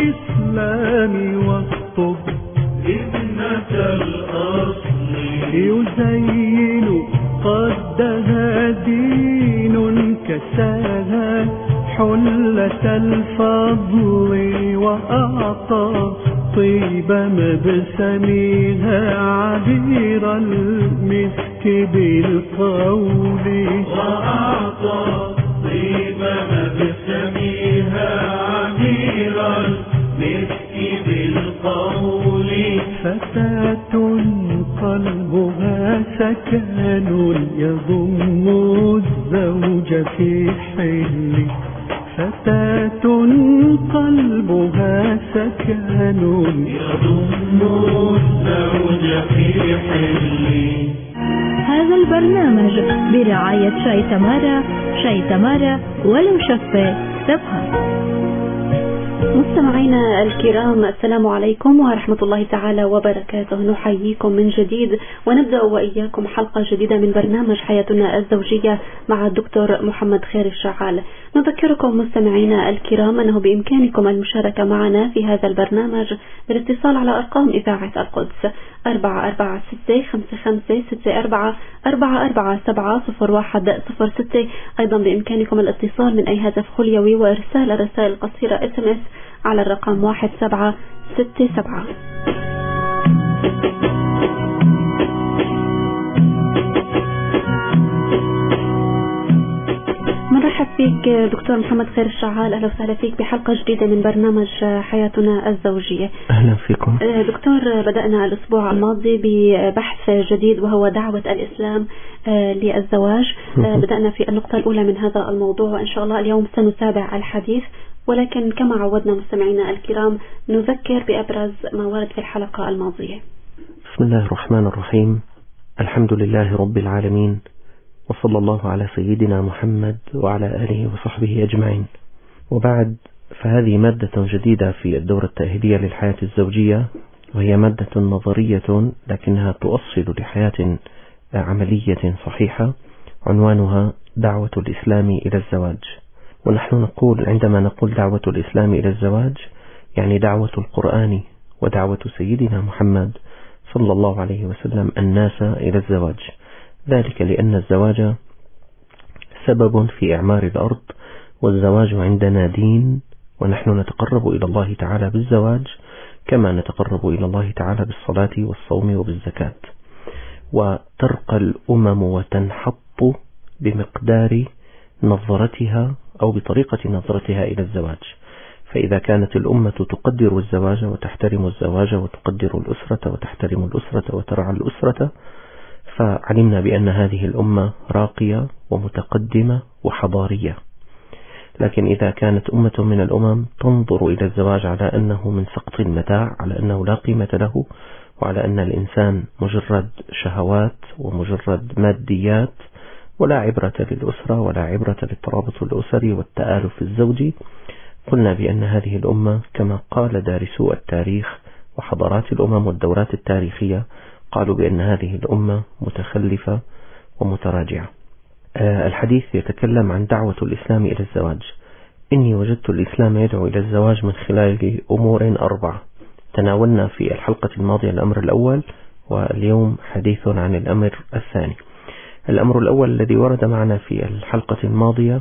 الإسلام والطب ابنة الأصل يزين قدها دين كساها حلة الفضل وأعطى طيب مبسمها عبير المسك بالقول وأعطى طيب مبسمها عبير المسك بالقول فتاة قلبها سكن يضم الزوج في حل فتاة قلبها سكن يضم الزوج في حل. هذا البرنامج برعاية شاي تمارا. شاي تمارا ولو شفة تبقى. مستمعينا الكرام، السلام عليكم ورحمة الله تعالى وبركاته. نحييكم من جديد ونبدأ وإياكم حلقة جديدة من برنامج حياتنا الزوجية مع الدكتور محمد خير الشعال. نذكركم مستمعينا الكرام أنه بإمكانكم المشاركة معنا في هذا البرنامج بالاتصال على أرقام إذاعة القدس 44655444740106. أيضا بإمكانكم الاتصال من أي هاتف خليوي وإرسال الرسائل القصيرة SMS على الرقم 1767. مرحب فيك دكتور محمد خير الشعال، أهلا وسهلا فيك بحلقة جديدة من برنامج حياتنا الزوجية. أهلا فيكم دكتور، بدأنا الأسبوع الماضي ببحث جديد وهو دعوة الإسلام للزواج. بدأنا في النقطة الأولى من هذا الموضوع، وإن شاء الله اليوم سنتابع الحديث، ولكن كما عودنا مستمعينا الكرام نذكر بأبرز ما ورد في الحلقة الماضية. بسم الله الرحمن الرحيم. الحمد لله رب العالمين، وصلى الله على سيدنا محمد وعلى آله وصحبه أجمعين. وبعد، فهذه مادة جديدة في الدورة التأهيلية للحياة الزوجية، وهي مادة نظرية لكنها تؤصل لحياة عملية صحيحة، عنوانها دعوة الإسلام إلى الزواج. ونحن نقول، عندما نقول دعوة الإسلام إلى الزواج، يعني دعوة القرآن ودعوة سيدنا محمد صلى الله عليه وسلم الناس إلى الزواج. ذلك لأن الزواج سبب في إعمار الأرض، والزواج عندنا دين، ونحن نتقرب إلى الله تعالى بالزواج كما نتقرب إلى الله تعالى بالصلاة والصوم وبالزكاة. وترقى الأمم وتنحط بمقدار نظرتها أو بطريقة نظرتها إلى الزواج. فإذا كانت الأمة تقدر الزواج وتحترم الزواج وتقدر الأسرة وتحترم الأسرة وترعى الأسرة، فعلمنا بأن هذه الأمة راقية ومتقدمة وحضارية. لكن إذا كانت أمة من الأمم تنظر إلى الزواج على أنه من سقط المتاع، على أنه لا قيمة له، وعلى أن الإنسان مجرد شهوات ومجرد ماديات، ولا عبرة للأسرة ولا عبرة للترابط الأسري والتآلف الزوجي، قلنا بأن هذه الأمة كما قال دارسو التاريخ وحضارات الأمم والدورات التاريخية، قالوا بأن هذه الأمة متخلفة ومتراجعة. الحديث يتكلم عن دعوة الإسلام إلى الزواج. إني وجدت الإسلام يدعو إلى الزواج من خلال أمور 4. تناولنا في الحلقة الماضية الأمر الأول، واليوم حديث عن الأمر الثاني. الأمر الأول الذي ورد معنا في الحلقة الماضية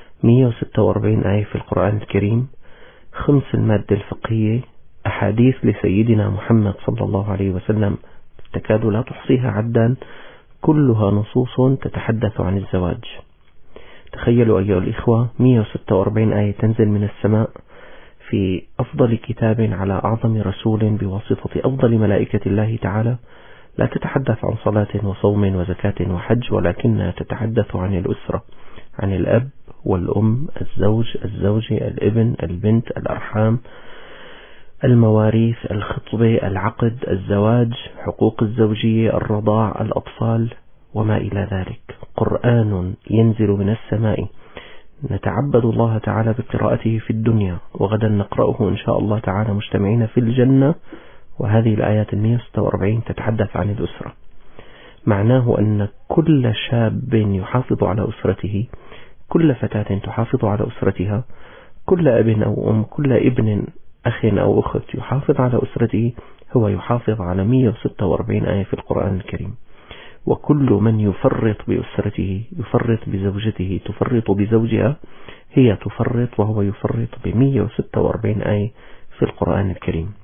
146 آية في القرآن الكريم، 5 المادة الفقهية، أحاديث لسيدنا محمد صلى الله عليه وسلم تكاد لا تحصيها عدا، كلها نصوص تتحدث عن الزواج. تخيلوا أيها الإخوة، 146 آية تنزل من السماء في أفضل كتاب على أعظم رسول بواسطة أفضل ملائكة الله تعالى، لا تتحدث عن صلاة وصوم وزكاة وحج، ولكنها تتحدث عن الأسرة، عن الأب والأم، الزوج، الزوجة، الابن، البنت، الأرحام، المواريث، الخطبة، العقد، الزواج، حقوق الزوجية، الرضاع، الأطفال وما إلى ذلك. قرآن ينزل من السماء نتعبد الله تعالى بقراءته في الدنيا، وغدا نقرأه إن شاء الله تعالى مجتمعين في الجنة، وهذه الآيات 146 تتحدث عن الأسرة. معناه أن كل شاب يحافظ على أسرته، كل فتاة تحافظ على أسرتها، كل أب أو أم، كل ابن أخ أو أخت يحافظ على أسرته هو يحافظ على 146 آية في القرآن الكريم. وكل من يفرط بأسرته، يفرط بزوجته، تفرط بزوجها، هي تفرط وهو يفرط ب146 آية في القرآن الكريم.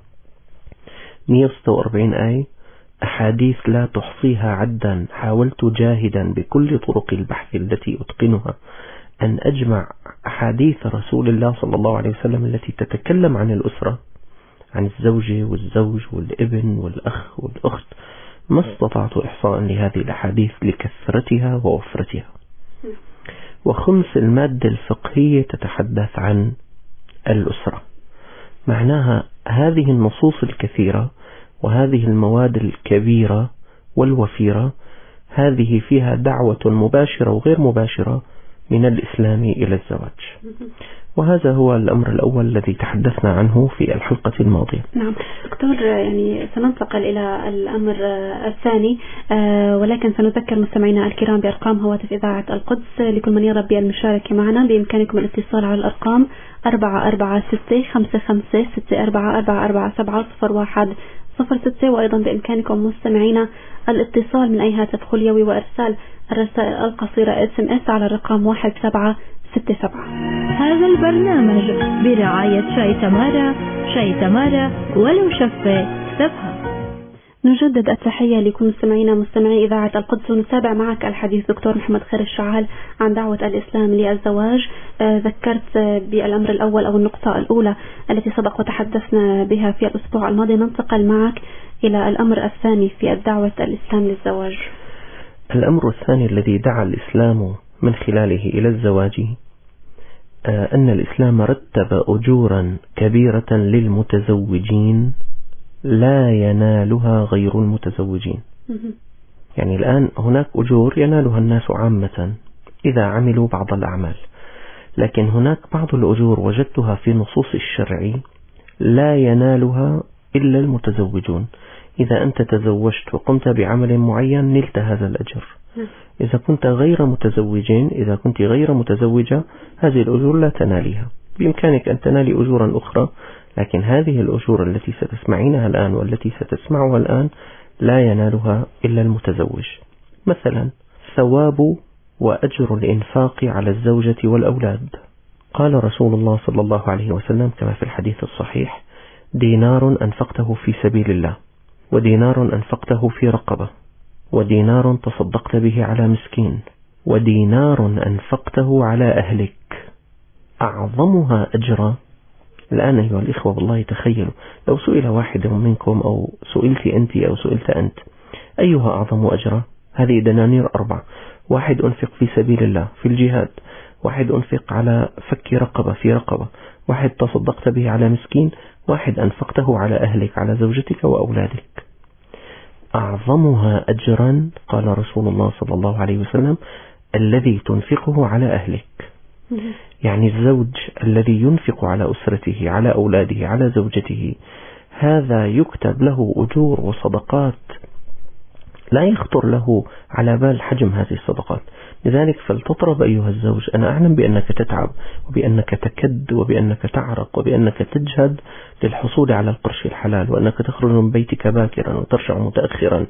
146 آية، أحاديث لا تحصيها عدا. حاولت جاهدا بكل طرق البحث التي أتقنها أن أجمع أحاديث رسول الله صلى الله عليه وسلم التي تتكلم عن الأسرة، عن الزوجة والزوج والابن والأخ والأخت. ما استطعت إحصاء لهذه الأحاديث لكثرتها ووفرتها. وخمس المادة الفقهية تتحدث عن الأسرة. معناها هذه النصوص الكثيرة وهذه المواد الكبيرة والوفيرة، هذه فيها دعوة مباشرة وغير مباشرة من الإسلام إلى الزواج. وهذا هو الأمر الأول الذي تحدثنا عنه في الحلقة الماضية. نعم دكتور، يعني سننتقل إلى الأمر الثاني، ولكن سنذكر مستمعينا الكرام بأرقام هواتف إذاعة القدس لكل من يرغب بالمشاركة معنا. بإمكانكم الاتصال على الأرقام 446-55-64-44-701-06، وأيضا بإمكانكم مستمعينا الاتصال من أي هاتف خليوي وإرسال الرسائل القصيرة SMS على الرقم 1767. هذا البرنامج برعاية شاي تمارا، شاي تمارا ولو شفة تفهم. نجدد التحية لكل مستمعينا مستمعي إذاعة القدس، ونتابع معك الحديث دكتور محمد خير الشعال عن دعوة الإسلام للزواج. ذكرت بالأمر الأول أو النقطة الأولى التي سبق وتحدثنا بها في الأسبوع الماضي. ننتقل معك إلى الأمر الثاني في الدعوة الإسلام للزواج. الأمر الثاني الذي دعا الإسلام من خلاله إلى الزواج أن الإسلام رتب أجورا كبيرة للمتزوجين لا ينالها غير المتزوجين. يعني الآن هناك أجور ينالها الناس عامة إذا عملوا بعض الأعمال، لكن هناك بعض الأجور وجدتها في نصوص الشرع لا ينالها إلا المتزوجون. إذا أنت تزوجت وقمت بعمل معين نلت هذا الأجر. إذا كنت غير متزوجين، إذا كنت غير متزوجة، هذه الأجور لا تناليها. بإمكانك أن تنالي أجورا أخرى، لكن هذه الأجور التي ستسمعينها الآن والتي ستسمعها الآن لا ينالها إلا المتزوج. مثلا ثواب وأجر الإنفاق على الزوجة والأولاد. قال رسول الله صلى الله عليه وسلم كما في الحديث الصحيح: دينار أنفقته في سبيل الله، ودينار أنفقته في رقبة، ودينار تصدقت به على مسكين، ودينار أنفقته على أهلك. أعظمها أجرا. الآن أيها الإخوة والله تخيلوا لو سئل واحد منكم أو سئلت أنت أو سئلت أنت أيها أعظم أجرا، هذه دنانير 4. واحد أنفق في سبيل الله في الجهاد، واحد أنفق على فك رقبة في رقبة، واحد تصدقت به على مسكين، واحد أنفقته على أهلك على زوجتك وأولادك. أعظمها أجرا قال رسول الله صلى الله عليه وسلم: الذي تنفقه على أهلك. يعني الزوج الذي ينفق على أسرته، على أولاده، على زوجته، هذا يكتب له أجور وصدقات لا يخطر له على بال حجم هذه الصدقات. لذلك فلتطرب أيها الزوج. أنا أعلم بأنك تتعب وبأنك تكد وبأنك تعرق وبأنك تجهد للحصول على القرش الحلال، وأنك تخرج من بيتك باكرا وترجع متأخرا،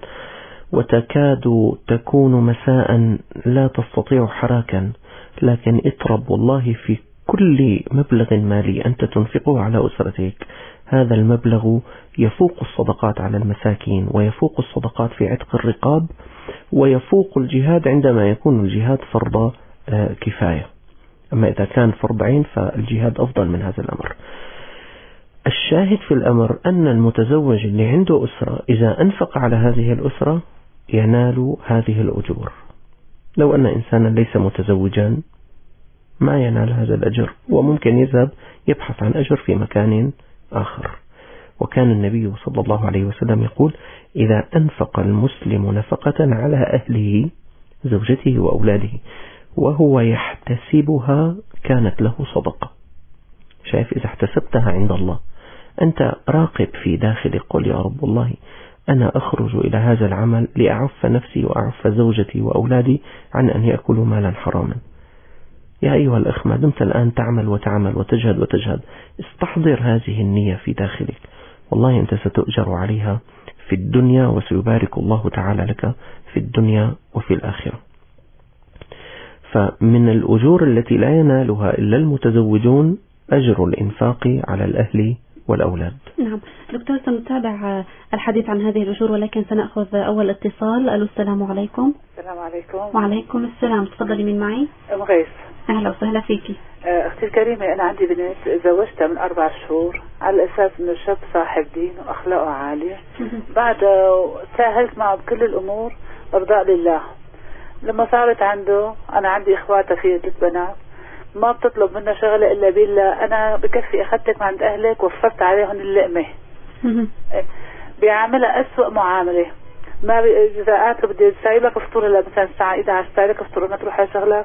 وتكاد تكون مساء لا تستطيع حراكا، لكن اطرب والله في كل مبلغ مالي أنت تنفقه على أسرتك. هذا المبلغ يفوق الصدقات على المساكين، ويفوق الصدقات في عتق الرقاب، ويفوق الجهاد عندما يكون الجهاد فرض كفاية. أما إذا كان فرض عين فالجهاد أفضل من هذا الأمر. الشاهد في الأمر أن المتزوج اللي عنده أسرة إذا أنفق على هذه الأسرة ينال هذه الأجور. لو أن إنسانا ليس متزوجا ما ينال هذا الأجر، وممكن يذهب يبحث عن أجر في مكان آخر. وكان النبي صلى الله عليه وسلم يقول: إذا أنفق المسلم نفقة على أهله زوجته وأولاده وهو يحتسبها كانت له صدقة. شايف؟ إذا احتسبتها عند الله أنت راقب في داخلك، قل يا رب والله أنا أخرج إلى هذا العمل لأعف نفسي وأعف زوجتي وأولادي عن أن يأكلوا مالا حراما. يا أيها الأخ، ما دمت الآن تعمل وتعمل وتجهد استحضر هذه النية في داخلك، والله أنت ستؤجر عليها في الدنيا، وسيبارك الله تعالى لك في الدنيا وفي الآخرة. فمن الأجور التي لا ينالها إلا المتزوجون أجر الإنفاق على الأهل والأولاد. نعم دكتور، سنتابع الحديث عن هذه الأجور، ولكن سنأخذ أول اتصال. ألو، السلام عليكم. السلام عليكم. وعليكم السلام، تفضلي. من معي؟ أم غيث. أهلا وسهلا فيكي. أختي الكريمة، أنا عندي بنت زوجتها من 4 شهور على أساس إنه شاب صاحب دين وأخلاقه عالية. بعد ساهلت معه بكل الأمور إرضاء لله. لما صارت عنده، أنا عندي إخواتها في 3 بنات، ما بتطلب منا شغلة إلا بالله أنا بكفي أخذتك عند أهلك وفرت عليهم اللقمة. بيعاملها أسوأ معاملة. ما إذا قالت له بدي سايبك فطور هلا مثلا الساعة 11 سايبك فطور ما تروح على شغلك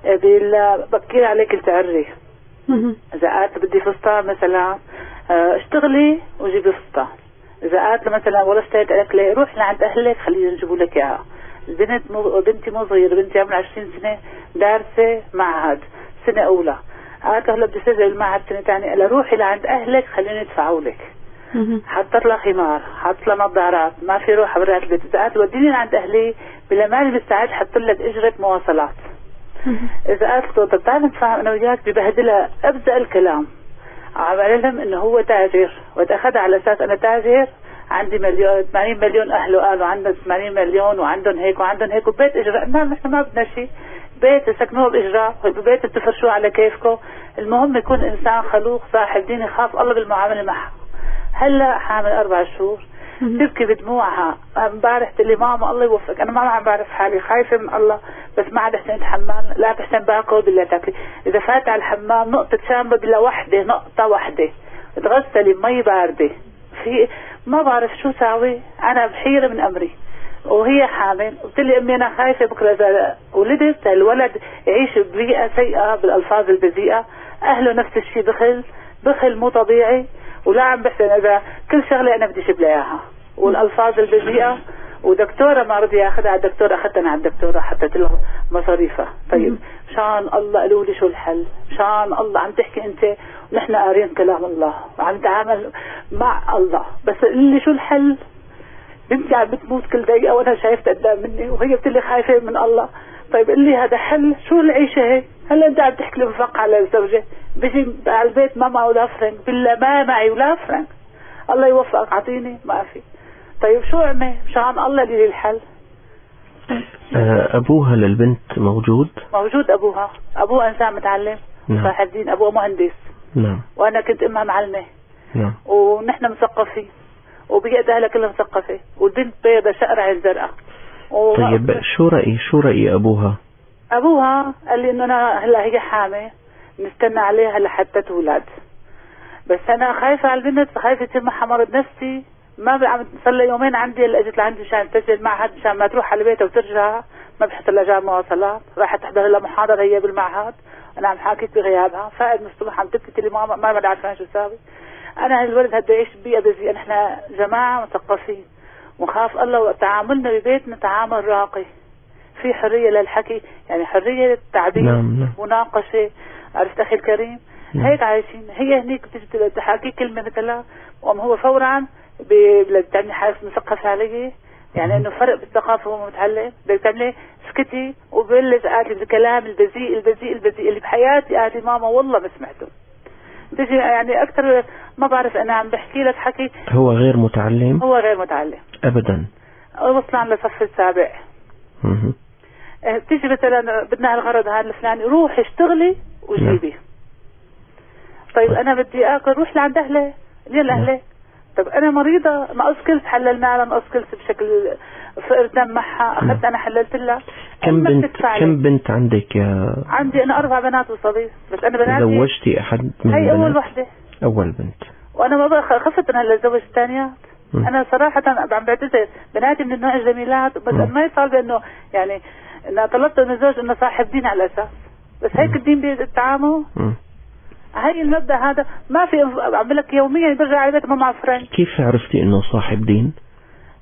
بكير عليك التعري. إذا قالت بدي فستان مثلا اشتغلي وجيبي فستان. إذا قالت له مثلا ولا اشتريت أكلة روح لعند أهلك خليهم يجيبوا لك إياها. بنتي مو صغيرة، بنتي عمرها 20 سنة، دارسة معهد سنة أولى. قالت له هلا بدي سجل المعهد سنة ثانية، قال روحي لعند أهلك خليهم يدفعوا لك. حطت لها خمار، حطت لها نظارات، ما في روح برات البيت. إذا قالت وديني لعند أهلي بلا مالي مستعد حط لك أجرة مواصلات. إذا قالت له طب تعال نتفاهم أنا وياك، ببهدلها أبدأ الكلام على علم إنه هو تاجر، وتأخذها على أساس أنا تاجر عندي 80 مليون أهله، قالوا عندنا 80 مليون وعندهم هيك وعندهم هيك وبيت إجراء. نحن ما بدنا شيء، بيت سكنوه بإجراء، بيت تفرشوه على كيفكم. المهم يكون إنسان خلوق صاحب دين يخاف الله بالمعاملة معه. هلا حامل 4 شهور تبكي بدموعها. امبارح تقول لي ماما الله يوفقك، انا ما عم بعرف حالي، خايفه من الله، بس ما عاد احسن اتحمل. لا بحسن باكل بالله تاكلي، اذا فات على الحمام نقطه شامبو بالله وحده، نقطه وحده، تغسلي بمي بارده، في ما بعرف شو ساوي. انا بحيره من امري. وهي حامل قلت لي امي انا خايفه بكره اذا ولدت الولد يعيش ببيئه سيئه بالالفاظ البذيئه، اهله نفس الشيء، بخل مو طبيعي، ولا عم بحسن اذا كل شغله انا بدي اجيب لها اياها، والالفاظ البذيئه. ودكتوره ما رضي ياخذها على الدكتوره، اخذتها على الدكتوره حطيت لها مصاريفها. طيب مشان الله قالوا لي شو الحل؟ مشان الله عم تحكي انت ونحن قارين كلام الله وعم نتعامل مع الله، بس اللي شو الحل؟ بنتي عم بتموت كل دقيقه وانا شايفت قدام مني، وهي بتقلي خايفه من الله. طيب قل لي هذا حل؟ شو العيشه هيك؟ هلا انت عم تحكي لي بفق على الزوجه، بيجي على البيت ما معه ولا فرنك، بالله ما معي ولا فرنك، الله يوفقك اعطيني ما في. طيب شو اعمل؟ مشان الله لي الحل. ابوها للبنت موجود ابوها انسان متعلم صاحب دين، ابوها مهندس. نعم. وانا كنت امها معلمه. نعم. ونحن مثقفين وبقيت اهلها كلها مثقفه، والبنت بيضة شقرة عين زرقاء. طيب شو رأي ابوها قال لي انه انا هلا هي حامل نستنى عليها لحتى تولد، بس انا خايفه على البنت، خايفه تصير معها مرض نفسي. ما عم صار لي يومين عندي هلا اجت لعندي مشان تسجل معهد، مشان ما تروح على بيتها وترجع ما بحط لها جامعة مواصلات. راحت تحضر لها محاضره هي بالمعهد، انا عم حاكيت بغيابها، فقد من الصبح عم تبكي لي ماما ما عارفه شو اسوي. انا الولد هدا يعيش ببيئه بذيئه، نحن جماعه مثقفين ونخاف الله، وتعاملنا ببيتنا تعامل راقي، في حريه للحكي، يعني حريه للتعبير. نعم. مناقشه، عرفت اخي الكريم؟ هيك عايشين. هي هنيك بتجي تحكي كلمه مثلا هو فورا بتعملي حاجه مثقفه عليه، يعني انه فرق بالثقافه وهو متعلم، بتعملي اسكتي وبلش قالي الكلام البذيء اللي بحياتي قالي ماما والله ما سمعته. بيجي يعني اكثر ما بعرف، انا عم بحكي لك حكي. هو غير متعلم ابدا، وصلنا للصف السابع. بتيجي مثلا بدنا هالغرض هذا الفلاني، روحي اشتغلي وجيبي. طيب انا بدي اكل، روح لعند اهلي. ليه لاهلي؟ طب انا مريضه، نقص كلس حللنا لها، نقص كلس بشكل فقر دم معها، اخذت انا حللت لها. كم بنت عندك يا؟ عندي انا 4 بنات وصبي، بس انا بناتي زوجتي احد من هي اول بنت، وانا ما خفت انها اتزوج الثانيات. انا صراحه عم بعتذر، بناتي من النوع الجميلات، بس ما يصاب انه يعني انا طلبت من الزوج انه صاحب دين على الاساس، بس هيك الدين بالتعامل. هاي المبدأ هذا ما في، عم لك يوميا برجع على بيت ما مع فرنك. كيف عرفتي انه صاحب دين؟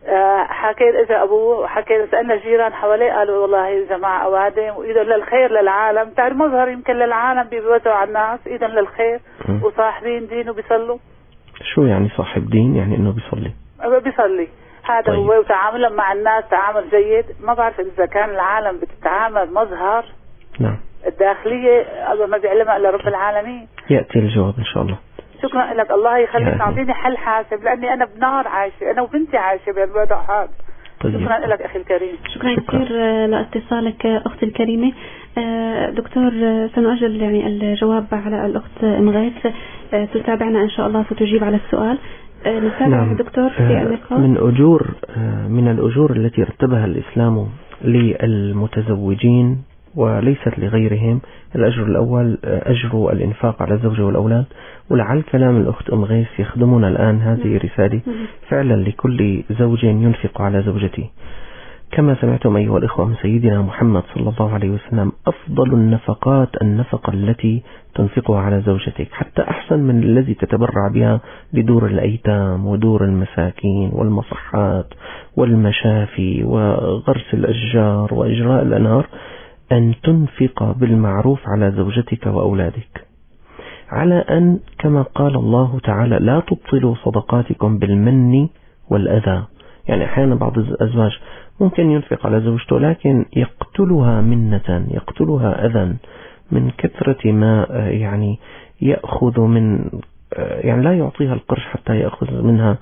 حكيت اجى ابوه وحكيت سالنا جيران حواليه قالوا والله جماعه اوادم وايدهم للخير للعالم، تعرف مظهر يمكن للعالم بيوزعوا على الناس ايدهم للخير وصاحبين دين وبيصلوا. شو يعني صاحب دين؟ يعني انه بيصلي هذا طيب. هو وتعامله مع الناس تعامل جيد. ما بعرف اذا كان العالم بتتعامل مظهر. نعم. الداخليه الله ما بيعلمها الا رب العالمين. ياتي الجواب ان شاء الله. شكرا لك، الله يخليك، تعطيني حل حاسب لاني انا بنار عايشه، انا وبنتي عايشه بالوضع هذا. طيب. شكرا لك اخي الكريم. شكرا كثير لاتصالك اختي الكريمه. دكتور سنؤجل يعني الجواب على الاخت ام غيث، تتابعنا ان شاء الله ستجيب على السؤال. نتابع. نعم. دكتور في اللقاء من الأجور التي رتبها الإسلام للمتزوجين وليست لغيرهم. الأجر الأول أجر الإنفاق على الزوجة والأولاد، ولعل كلام الأخت أم غيث يخدمنا الآن هذه رسالة فعلا لكل زوج ينفق على زوجته. كما سمعتم أيها الإخوة من سيدنا محمد صلى الله عليه وسلم: أفضل النفقات النفقة التي تنفقها على زوجتك، حتى أحسن من الذي تتبرع بها لدور الأيتام ودور المساكين والمصحات والمشافي وغرس الأشجار وإجراء الأنهار، أن تنفق بالمعروف على زوجتك وأولادك، على أن كما قال الله تعالى: لا تبطلوا صدقاتكم بالمن والأذى. يعني أحيانا بعض الأزواج ممكن ينفق على زوجته لكن يقتلها منة، يقتلها أذى من كثرة ما يعني يأخذ من، يعني لا يعطيها القرش حتى يأخذ منها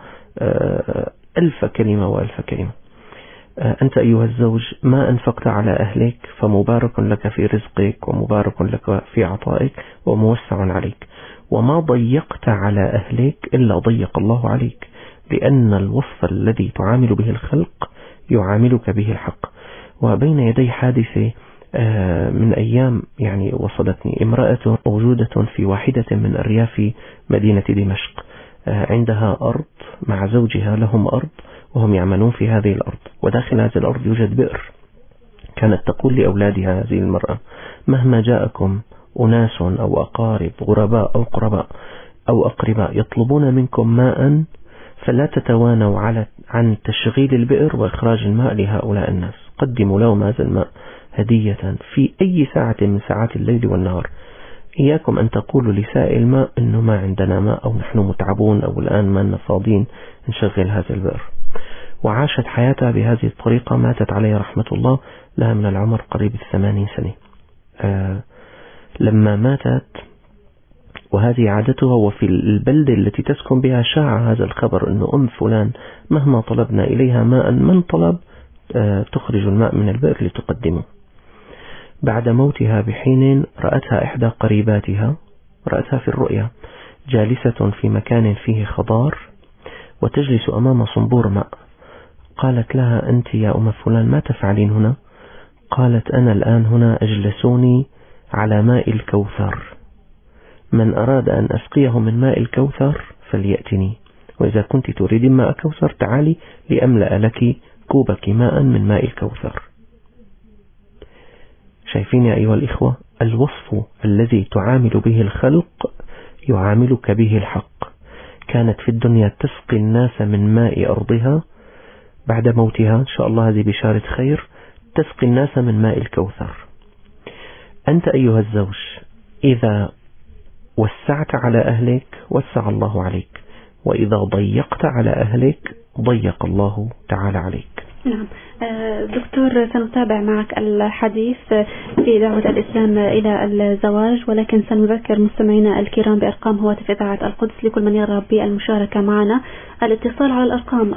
1000 كلمة و1000 كلمة. أنت أيها الزوج ما أنفقت على أهلك فمبارك لك في رزقك ومبارك لك في عطائك وموسع عليك، وما ضيقت على أهلك إلا ضيق الله عليك، لأن الوصف الذي تعامل به الخلق يعاملك به الحق. وبين يدي حادثة من أيام يعني وصلتني، امرأة موجودة في واحدة من أرياف مدينة دمشق، عندها أرض مع زوجها، لهم أرض وهم يعملون في هذه الأرض، وداخل هذه الأرض يوجد بئر. كانت تقول لأولادها هذه المرأة: مهما جاءكم أناس أو أقارب غرباء أو قرباء أو أقرباء يطلبون منكم ماء فلا تتوانوا عن تشغيل البئر وإخراج الماء لهؤلاء الناس، قدموا لهم هذا الماء هدية في أي ساعة من ساعات الليل والنهار. إياكم أن تقولوا لسائل الماء إنه ما عندنا ماء أو نحن متعبون أو الآن ما لنا فاضين نشغل هذا البئر. وعاشت حياتها بهذه الطريقة، ماتت عليه رحمة الله، لها من العمر قريب 80 سنة. لما ماتت، وهذه عادتها، وفي البلدة التي تسكن بها شاع هذا الخبر أنه أم فلان مهما طلبنا إليها ماء من طلب تخرج الماء من البئر لتقدمه. بعد موتها بحين رأتها إحدى قريباتها، رأتها في الرؤيا جالسة في مكان فيه خضار وتجلس أمام صنبور ماء. قالت لها: أنت يا أم فلان ما تفعلين هنا؟ قالت: أنا الآن هنا أجلسوني على ماء الكوثر، من أراد أن أسقيه من ماء الكوثر فليأتني، وإذا كنت تريد ماء كوثر تعالي لأملأ لك كوبك ماء من ماء الكوثر. شايفين يا أيها الإخوة؟ الوصف الذي تعامل به الخلق يعاملك به الحق. كانت في الدنيا تسقي الناس من ماء أرضها، بعد موتها إن شاء الله هذه بشارة خير، تسقي الناس من ماء الكوثر. أنت أيها الزوج إذا وسعت على أهلك وسع الله عليك، وإذا ضيقت على أهلك ضيق الله تعالى عليك. نعم دكتور، سنتابع معك الحديث في دعوة الإسلام إلى الزواج، ولكن سنذكر مستمعينا الكرام بأرقام هواتف إذاعة القدس لكل من يرغب بالمشاركة معنا. الاتصال على الأرقام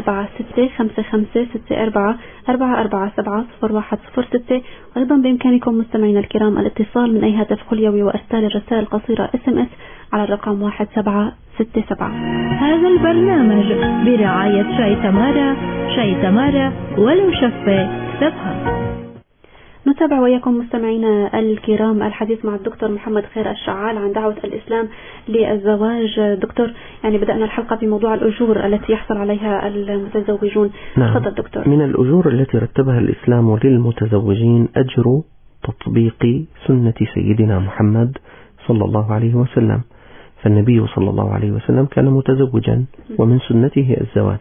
446-5564-4447-0106. أيضا بإمكانكم مستمعينا الكرام الاتصال من أي هاتف خليوي وإرسال الرسائل القصيرة SMS على الرقم 1767. هذا البرنامج برعاية شاي تمارا، شاي تمارا ولو شفاف تفهم. نتابع وياكم مستمعينا الكرام الحديث مع الدكتور محمد خير الشعال عن دعوة الإسلام للزواج. دكتور، يعني بدأنا الحلقة بموضوع الأجور التي يحصل عليها المتزوجون. نعم. تفضل دكتور. من الأجور التي رتبها الإسلام للمتزوجين أجر تطبيق سنة سيدنا محمد صلى الله عليه وسلم، فالنبي صلى الله عليه وسلم كان متزوجا ومن سنته الزواج.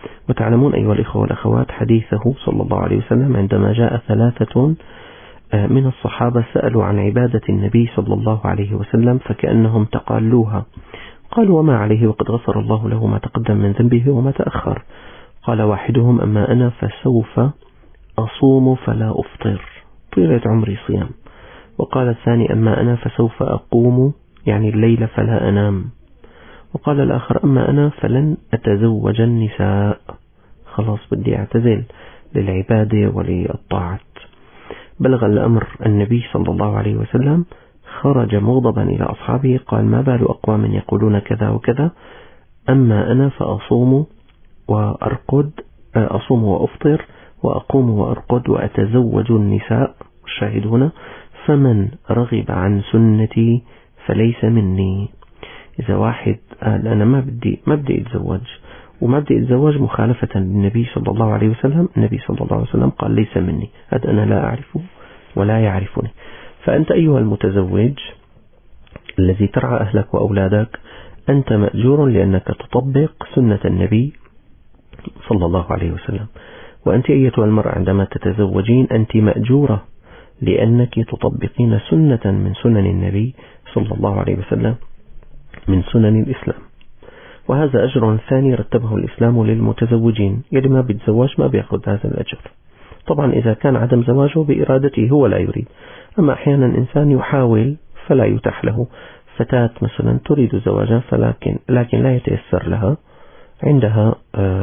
وتعلمون أيها الإخوة والأخوات حديثه صلى الله عليه وسلم عندما جاء 3 من الصحابة سألوا عن عبادة النبي صلى الله عليه وسلم فكأنهم تقالوها. قالوا: وما عليه وقد غفر الله له ما تقدم من ذنبه وما تأخر. قال واحدهم: أما أنا فسوف أصوم فلا أفطر طيلة عمري صيام. وقال الثاني: أما أنا فسوف أقوم يعني الليل فلا أنام. وقال الآخر: أما أنا فلن أتزوج النساء، خلاص بدي أعتزل للعبادة وللطاعة. بلغ الأمر النبي صلى الله عليه وسلم، خرج مغضبا إلى أصحابه قال: ما بال أقوام يقولون كذا وكذا، أما أنا فأصوم وأرقد، أصوم وأفطر وأقوم وأرقد وأتزوج النساء. الشاهد هنا: فمن رغب عن سنتي فليس مني. إذا واحد قال أنا ما بدي أتزوج وما بدي أتزوج مخالفة للنبي صلى الله عليه وسلم، النبي صلى الله عليه وسلم قال: ليس مني، هذا أنا لا أعرفه ولا يعرفني. فأنت أيها المتزوج الذي ترعى أهلك وأولادك، أنت مأجور لأنك تطبق سنة النبي صلى الله عليه وسلم. وأنت أيتها المرأة عندما تتزوجين أنت مأجورة لأنك تطبقين سنة من سنن النبي صلى الله عليه وسلم من سنن الإسلام. وهذا أجر ثاني رتبه الإسلام للمتزوجين، يلي ما بيتزوج ما بيأخذ هذا الأجر. طبعا إذا كان عدم زواجه بإرادته هو لا يريد، أما أحيانا إنسان يحاول فلا يتاح له، فتاة مثلا تريد زواجا لكن لا يتيسر لها، عندها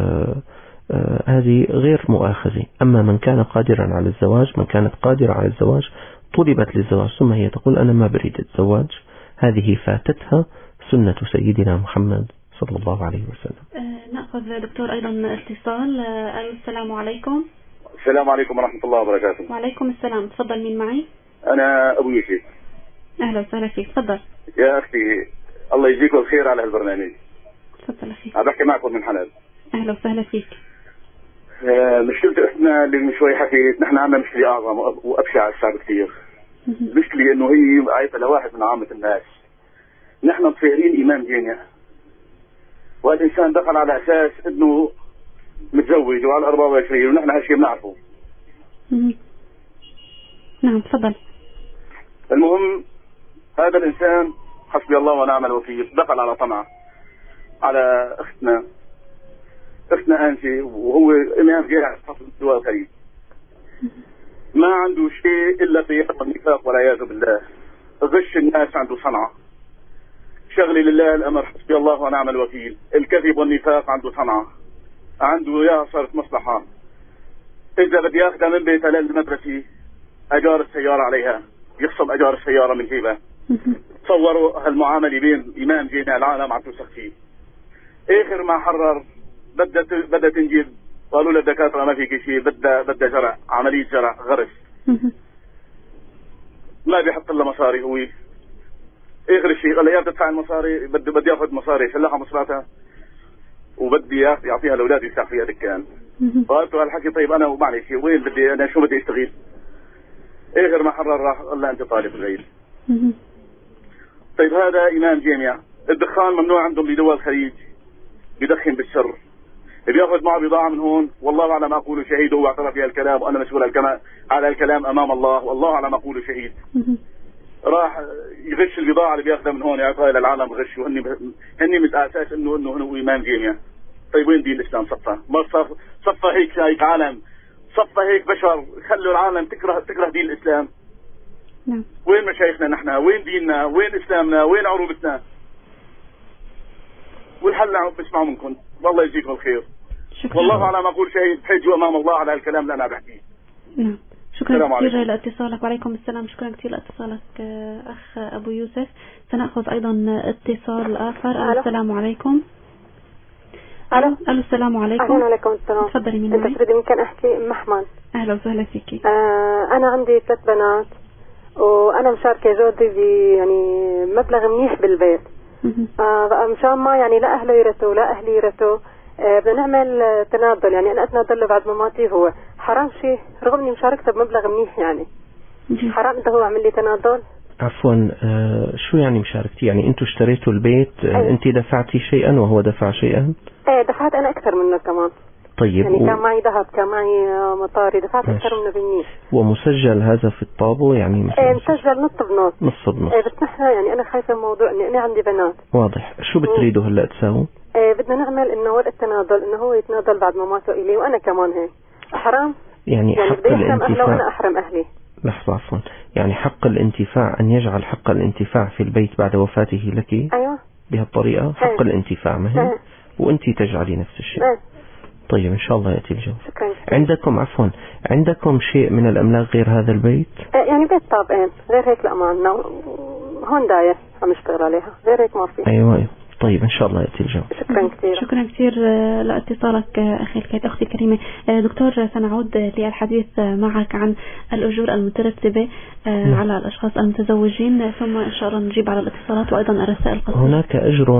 هذه غير مؤاخذة. أما من كان قادرا على الزواج، من كانت قادرة على الزواج طلبت للزواج ثم هي تقول أنا ما بريد الزواج، هذه فاتتها سنة سيدنا محمد صلى الله عليه وسلم. نأخذ دكتور أيضا اتصال. السلام عليكم. السلام عليكم ورحمة الله وبركاته. وعليكم السلام. تفضل، مين معي؟ أنا أبو يوسف. أهلا وسهلا فيك، تفضل. يا أختي الله يجزيكم الخير على هالبرنامج. تفضل أخي. عم بحكي معكم من حلب. أهلا وسهلا فيك. مشكلة احنا اللي من شوي حكيت، نحن عندنا مشكلة أعظم وأبشع على الشعب كثير. المشكلة إنه هي عايفة لواحد من عامة الناس. نحن مصيرين إمام جامع، والإنسان دخل على أساس إنه متزوج وعلى 24 ونحن هالشيء بنعرفه. نعم تفضل. المهم هذا الإنسان حسبي الله ونعم الوكيل دخل على طمع على أختنا أنسي، وهو إمام جامع في الدول الخليج. ما عنده شيء إلا طيبة النفاق والعياذ بالله. غش الناس عنده صنعة، شغلي لله الأمر حسبي الله ونعم الوكيل. الكذب والنفاق عنده صنعة، عنده يا صارت مصلحة. إذا بدي ياخذها من بيتها للمدرسة أجار السيارة عليها، يخصم أجار السيارة من جيبها. تصوروا هالمعاملة بين إمام جامع العالم عم توسخ فيه. آخر ما حرر بدها تنجب، قالوا للدكاترة ما فيك شيء، بدها جرع، عملية جرع غرس. ما بيحط لها مصاري هو. آخر شيء قال لي يا بتدفع المصاري، بدي ياخذ مصاري شلحها مصراتها وبدي يعطيها لاولادي يفتح فيها دكان. قالت له هالحكي طيب انا ومعلش وين بدي انا شو بدي اشتغل؟ اخر ما حرر راح قال لها انت طالب العيد. طيب هذا امام جامع، الدخان ممنوع عندهم بدول الخليج، بدخن بالسر، بياخذ معه بضاعه من هون، والله على ما اقول شهيد، هو اعترف بهالكلام وانا مسؤول على الكلام امام الله، والله على ما اقول شهيد. راح يغش البضاعه اللي بياخذها من هون يعطيها للعالم غش، وهن من اساس انه هو امام جامع. طيب وين دين الاسلام صفى؟ ما صفى هيك عالم، صفى هيك بشر، خلوا العالم تكره دين الاسلام. نعم. وين مشايخنا نحن؟ وين ديننا؟ وين اسلامنا؟ وين عروبتنا؟ والحل عم بسمعوا منكم، والله يجزيكم الخير. شكرا. والله على ما اقول شهيد حجوا امام الله على الكلام اللي انا بحكيه. نعم. شكرا كثير لاتصالك. وعليكم السلام. شكرا كثير لاتصالك أخ أبو يوسف. سنأخذ أيضا اتصال آخر. السلام عليكم. ألو. السلام عليكم. أهلا عليكم السلام. تفضلي من أنت تريد ممكن أحكي أم أحمد. أهلا وسهلا فيكي. أنا عندي 3 بنات وأنا مشاركة جوزي يعني مبلغ منيح بالبيت. بقى مشان ما يعني لا أهله يرثوا لا أهلي يرثوا، بدنا نعمل تنازل، يعني أنا أتنازل له بعد مماتي. هو حرام شيء رغم إني مشاركته بمبلغ منيح، يعني حرام أنت هو عمل لي تنازل؟ عفوا شو يعني مشاركتي؟ يعني أنتوا اشتريتوا البيت، أنت دفعتي شيئا وهو دفع شيئا؟ ايه دفعت أنا أكثر منه كمان. طيب يعني كان معي ذهب، كان معي مطاري، دفعت أكثر من بالمية. ومسجل هذا في الطابو يعني مسجل نص بنص. نص بنص. بس نحن يعني أنا خايفة من موضوع إني أنا عندي بنات. واضح. شو بتريدوا هلا تساووا؟ بدنا نعمل إنه ورقة تنازل، إنه هو يتنازل بعد ما ماتوا إلي وأنا كمان هيك. حرام؟ يعني حق الانتفاع. وأنا أحرم أهلي. لحظة عفوا، يعني حق الانتفاع أن يجعل حق الانتفاع في البيت بعد وفاته لك. أيوة. بهالطريقة حق الانتفاع ما هي؟ وأنت تجعلي نفس الشيء. طيب إن شاء الله يأتي الجواب. شكرا. عندكم شيء من الأملاك غير هذا البيت؟ يعني بيت طابقين، غير هيك لا ما عندنا. هون داير عم نشتغل عليها، غير هيك ما في. أيوة. طيب إن شاء الله يأتي الجواب. شكرا كثير لاتصالك أختي الكريمة. دكتور، سنعود للحديث معك عن الأجور المترتبة على الأشخاص المتزوجين، ثم إن شاء الله نجيب على الاتصالات وأيضا الرسائل القصيرة. هناك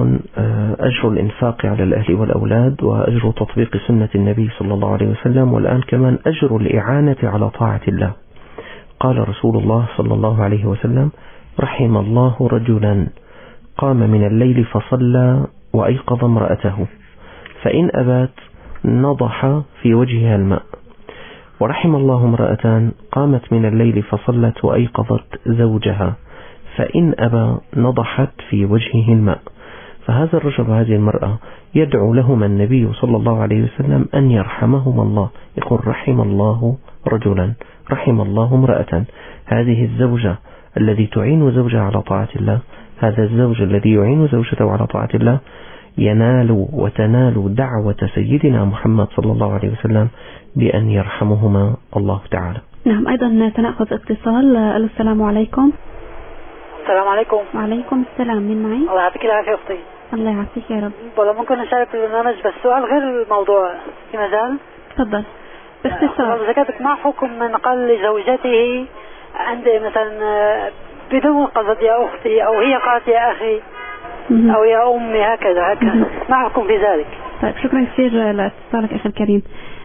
أجر الإنفاق على الأهل والأولاد، وأجر تطبيق سنة النبي صلى الله عليه وسلم، والآن كمان أجر الإعانة على طاعة الله. قال رسول الله صلى الله عليه وسلم: رحم الله رجلا قام من الليل فصلى وأيقظ امرأته فإن أبت نضح في وجهها الماء، ورحم الله امرأة قامت من الليل فصلت وأيقظت زوجها فإن أبى نضحت في وجهه الماء. فهذا الرجل وهذه المرأة يدعو لهما النبي صلى الله عليه وسلم أن يرحمهما الله، يقول: رحم الله رجلا، رحم الله امرأة. هذه الزوجة الذي تعين زوجها على طاعة الله، هذا الزوج الذي يعين زوجته على طاعة الله، ينال وتنال دعوة سيدنا محمد صلى الله عليه وسلم بأن يرحمهما الله تعالى. نعم. أيضا سنأخذ اتصال. السلام عليكم. السلام عليكم. وعليكم السلام. من معي؟ الله يعطيك العافية أختي. الله يعافيك يا رب. والله ممكن نشارك في البرنامج، بس سؤال غير الموضوع في مجال. تفضل باختصار. زكاتك ما حكم من قال لزوجته عندي مثلا بدون قصد يا أختي، أو هي قالت يا أخي، أو يا أمي، هكذا ما حكم في ذلك؟ طيب شكرا كثير لاتصالك أخي الكريم.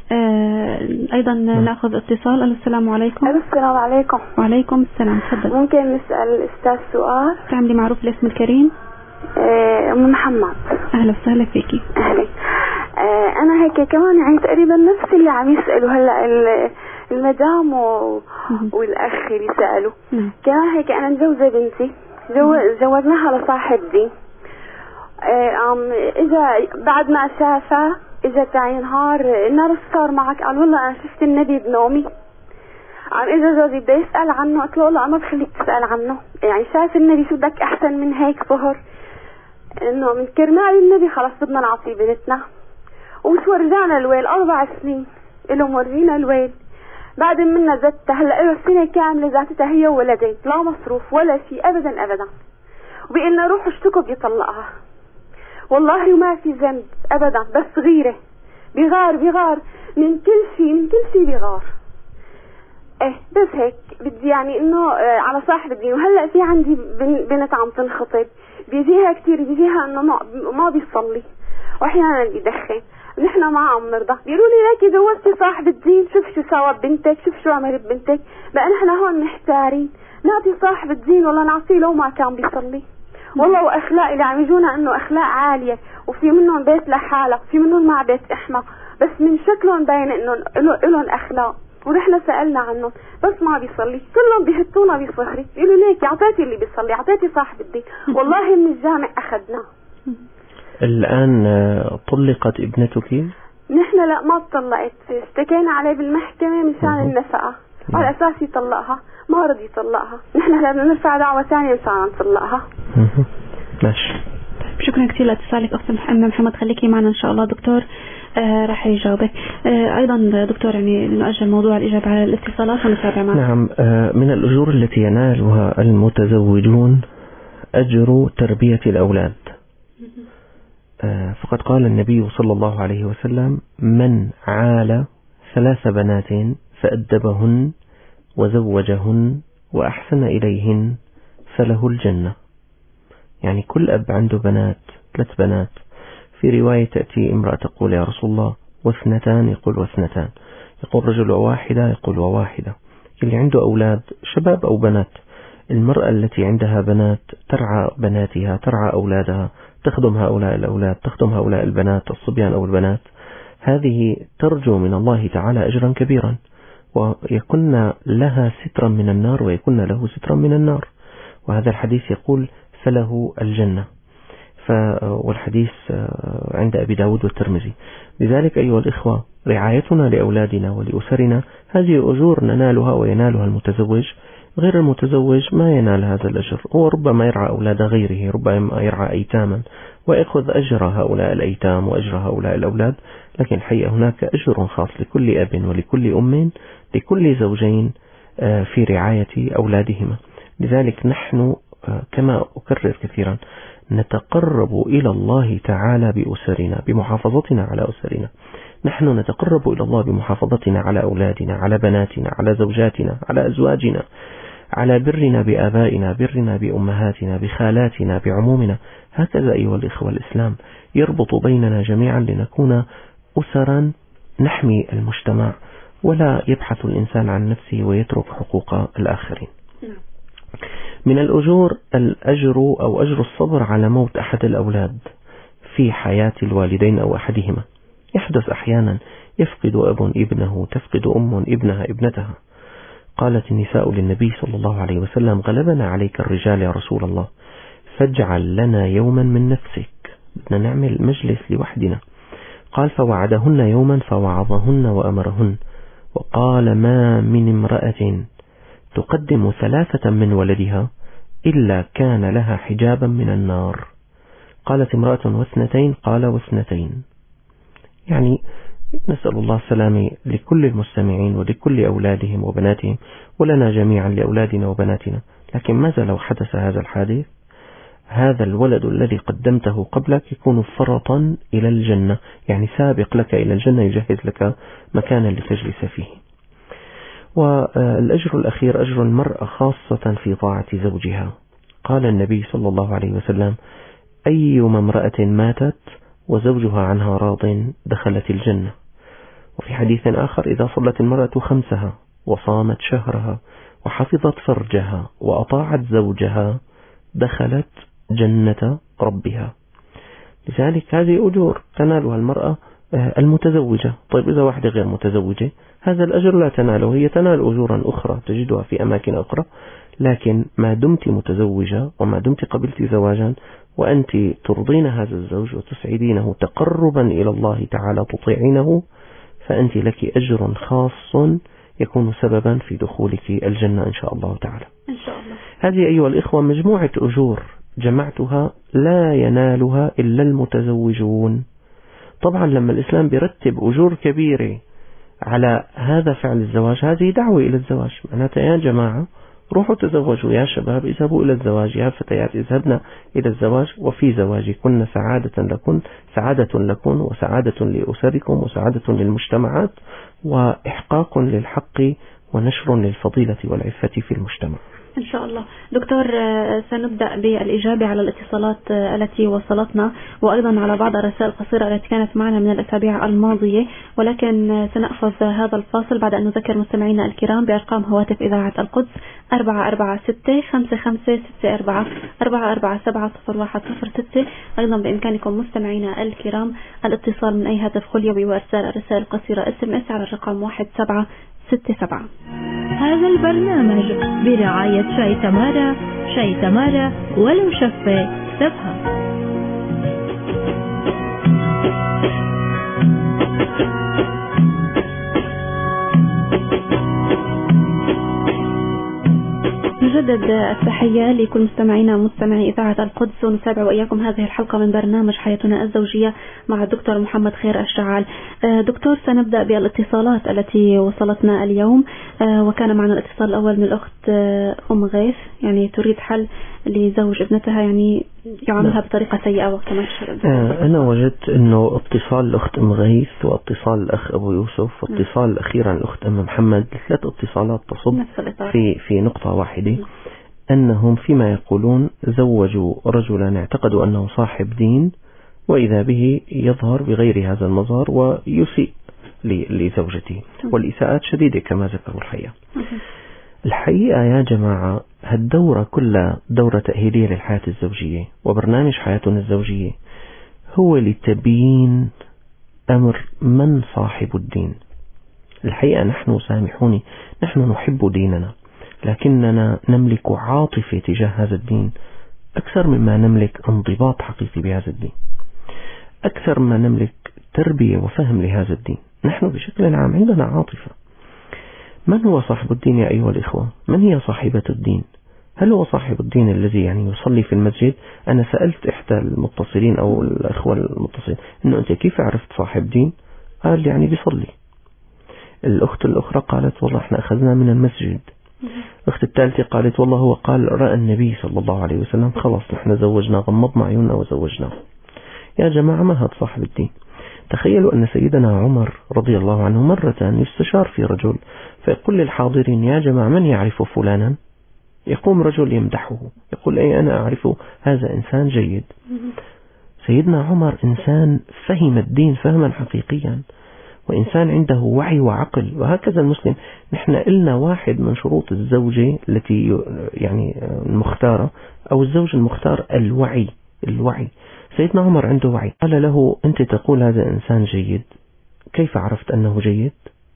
أيضا نأخذ اتصال. السلام عليكم. السلام عليكم. وعليكم السلام. تفضل. ممكن نسأل الأستاذ سؤال؟ تعملي معروف الاسم الكريم. أم محمد. أهلا وسهلا فيكي. أهلا. أنا هيك كمان يعني تقريبا نفس اللي عم يسألوا هلا المدام والأخ اللي سألوا. كمان هيك أنا مجوزة بنتي، جوزناها لصاحب دين. إجا بعد ما شافها إجا تاني نهار: النار صار معك؟ قال: والله أنا شفت النبي بنومي. إجا جوزي بده يسأل عنه، قلت له: لا ما بخليك تسأل عنه، يعني شاف النبي، شو بدك أحسن من هيك ظهر؟ إنه من كرمال النبي خلاص بدنا نعطي بنتنا. وشو رجعنا الويل 4 سنين إله مورينا الويل. بعد منا زدتها هلا له سنة كاملة ذاتها هي وولدين، لا مصروف ولا شيء أبدا أبدا. وبقلنا روحوا اشتكوا بيطلقها. والله وما في ذنب أبدا، بس غيرة، بغار من كل شيء بغار. بس هيك بدي يعني إنه على صاحب الدين. وهلا في عندي بنت عم تنخطب، بيجيها كتير، بيجيها إنه ما بيصلي وأحيانا بيدخن. نحن ما عم نرضى، بيقولوا لي: ليكي جوزتي صاحب الدين، شوف شو سوى ببنتك، شوف شو عمل ببنتك. بقى نحن هون محتارين، نعطي صاحب الدين ولا نعطيه لو ما كان بيصلي؟ والله واخلاق اللي عم يجونا انه اخلاق عاليه، وفي منهم بيت لحاله، في منهم مع بيت احمى، بس من شكلهم باين انه لهم اخلاق. ونحن سالنا عنهم بس ما بيصلي، كلهم بيهتونا بصخري، بيقولوا: ليكي اعطيتي اللي بيصلي، اعطيتي صاحب الدين. والله من الجامع اخذناه. الآن طلقت ابنتك؟ نحن لا ما طلقت، اشتكينا عليه بالمحكمة مشان النفقة، على أساس يطلقها، ما رضي يطلقها. نحن هلا بدنا نرفع دعوة ثانية مشان نطلقها. ماشي. شكرا كثير لاتصالك أخت محمد. خليكي معنا إن شاء الله دكتور راح يجاوبك. أيضا دكتور يعني نؤجل موضوع الإجابة على الاتصالات ونتابع معنا. نعم. من الأجور التي ينالها المتزوجون أجر تربية الأولاد. فقد قال النبي صلى الله عليه وسلم: من عال 3 بنات فأدبهن وزوجهن وأحسن إليهن فله الجنة. يعني كل أب عنده بنات، 3 بنات. في رواية تأتي امرأة تقول: يا رسول الله 2 يقول 2، يقول رجل 1 يقول 1. اللي عنده أولاد شباب أو بنات، المرأة التي عندها بنات ترعى بناتها، ترعى أولادها، تخدم هؤلاء الأولاد، تخدم هؤلاء البنات، الصبيان أو البنات. هذه ترجو من الله تعالى أجرا كبيرا، ويكون لها سترا من النار ويكون له سترا من النار. وهذا الحديث يقول فله الجنة، والحديث عند أبي داود والترمذي. لذلك أيها الإخوة، رعايتنا لأولادنا ولأسرنا هذه أجور ننالها وينالها المتزوج. غير المتزوج ما ينال هذا الأجر، هو ربما يرعى أولاد غيره، ربما يرعى أيتاما ويأخذ أجر هؤلاء الأيتام وأجر هؤلاء الأولاد، لكن الحقيقة هناك أجر خاص لكل أب ولكل أم لكل زوجين في رعاية أولادهما. لذلك نحن كما أكرر كثيرا نتقرب إلى الله تعالى بأسرنا، بمحافظتنا على أسرنا. نحن نتقرب إلى الله بمحافظتنا على أولادنا، على بناتنا، على زوجاتنا، على أزواجنا، على برنا بآبائنا، برنا بأمهاتنا، بخالاتنا، بعمومنا. هكذا أيها الإخوة الإسلام يربط بيننا جميعا لنكون أسرا نحمي المجتمع، ولا يبحث الإنسان عن نفسه ويترك حقوق الآخرين. من الأجور الأجر أو أجر الصبر على موت أحد الأولاد في حياة الوالدين أو أحدهما. يحدث أحيانا يفقد أب ابنه، تفقد أم ابنها ابنتها. قالت النساء للنبي صلى الله عليه وسلم: غلبنا عليك الرجال يا رسول الله، فاجعل لنا يوما من نفسك، بدنا نعمل مجلس لوحدنا. قال: فوعدهن يوما فوعظهن وأمرهن، وقال: ما من امرأة تقدم 3 من ولدها إلا كان لها حجابا من النار. قالت امرأة: و2؟ قال: و2. يعني نسأل الله السلامة لكل المستمعين ولكل أولادهم وبناتهم، ولنا جميعا لأولادنا وبناتنا. لكن ماذا لو حدث هذا الحادث؟ هذا الولد الذي قدمته قبلك يكون فرطا إلى الجنة، يعني سابق لك إلى الجنة، يجهز لك مكانا لتجلس فيه. والأجر الأخير أجر المرأة خاصة في طاعة زوجها. قال النبي صلى الله عليه وسلم: أيما امرأة ماتت وزوجها عنها راض دخلت الجنة. وفي حديث آخر: إذا صلت المرأة 5 وصامت شهرها وحفظت فرجها وأطاعت زوجها دخلت جنة ربها. لذلك هذه أجور تنالها المرأة المتزوجة. طيب إذا واحدة غير متزوجة هذا الأجر لا تناله، هي تنال أجورا أخرى تجدها في أماكن أخرى، لكن ما دمت متزوجة وما دمت قبلت زواجا وأنت ترضين هذا الزوج وتسعدينه تقربا إلى الله تعالى تطيعينه، فأنت لك أجر خاص يكون سببا في دخولك الجنة إن شاء الله تعالى. إن شاء الله. هذه أيها الإخوة مجموعة أجور جمعتها لا ينالها إلا المتزوجون. طبعا لما الإسلام بيرتب أجور كبيرة على هذا فعل الزواج، هذه دعوة إلى الزواج، معناتها يا جماعة روحوا تزوجوا، يا شباب اذهبوا إلى الزواج، يا فتيات اذهبنا إلى الزواج، وفي زواجكن سعادة لكم وسعادة لأسركم وسعادة للمجتمعات وإحقاق للحق ونشر للفضيلة والعفة في المجتمع. إن شاء الله. دكتور، سنبدأ بالإجابة على الاتصالات التي وصلتنا، وأيضا على بعض الرسائل القصيرة التي كانت معنا من الأسابيع الماضية، ولكن سنأخذ هذا الفاصل بعد أن نذكر مستمعينا الكرام بأرقام هواتف إذاعة القدس 446-5564 447-0106. أيضا بإمكانكم مستمعينا الكرام الاتصال من أي هاتف خليوي وإرسال الرسائل القصيرة SMS على الرقم 1767. هذا البرنامج برعاية شاي تمارا، شاي تمارا ولو شفة سبها. نجدد التحية لكل مستمعينا ومستمعي إذاعة القدس، ونتابع وإياكم هذه الحلقة من برنامج حياتنا الزوجية مع الدكتور محمد خير الشعال. دكتور، سنبدأ بالاتصالات التي وصلتنا اليوم، وكان معنا الاتصال الأول من الأخت أم غيث، يعني تريد حل لزوج ابنتها يعني يعاملها بطريقة سيئة وكما أنا وجدت أنه اتصال الأخت أم غيث واتصال الأخ أبو يوسف واتصال الأخير عن الأخت أم محمد 3 اتصالات تصب في نقطة واحدة، أنهم فيما يقولون زوجوا رجلا اعتقدوا أنه صاحب دين وإذا به يظهر بغير هذا المظهر ويسيء لزوجته، والإساءات شديدة كما ذكروا الحقيقة يا جماعة هالدورة كلها دورة تأهيلية للحياة الزوجية، وبرنامج حياتنا الزوجية هو لتبيين أمر من صاحب الدين. الحقيقة نحن سامحوني، نحن نحب ديننا، لكننا نملك عاطفة تجاه هذا الدين أكثر مما نملك انضباط حقيقي بهذا الدين، أكثر ما نملك تربية وفهم لهذا الدين. نحن بشكل عام عندنا عاطفة. من هو صاحب الدين يا أيها الإخوة؟ من هي صاحبة الدين؟ هل هو صاحب الدين الذي يصلي في المسجد؟ أنا سألت إحدى المتصلين أو الأخوة المتصلين إنه أنت كيف عرفت صاحب دين؟ قال يعني بيصلي. الأخت الأخرى قالت والله إحنا أخذنا من المسجد. الأخت الثالثة قالت والله هو قال رأى النبي صلى الله عليه وسلم، خلاص نحن زوجنا، غمضنا عيوننا وزوجنا. يا جماعة ما هذا صاحب الدين؟ تخيلوا أن سيدنا عمر رضي الله عنه مرة يستشار في رجل، فيقول للحاضرين يا جماعة من يعرف فلانا؟ يقوم رجل يمدحه يقول أي أنا أعرف هذا إنسان جيد. سيدنا عمر إنسان فهم الدين فهما حقيقيا، وإنسان عنده وعي وعقل. وهكذا المسلم، نحن قلنا واحد من شروط الزوجة التي يعني المختارة أو الزوج المختار الوعي. سيدنا عمر عنده وعي. قال له أنت تقول هذا إنسان جيد، كيف عرفت أنه جيد؟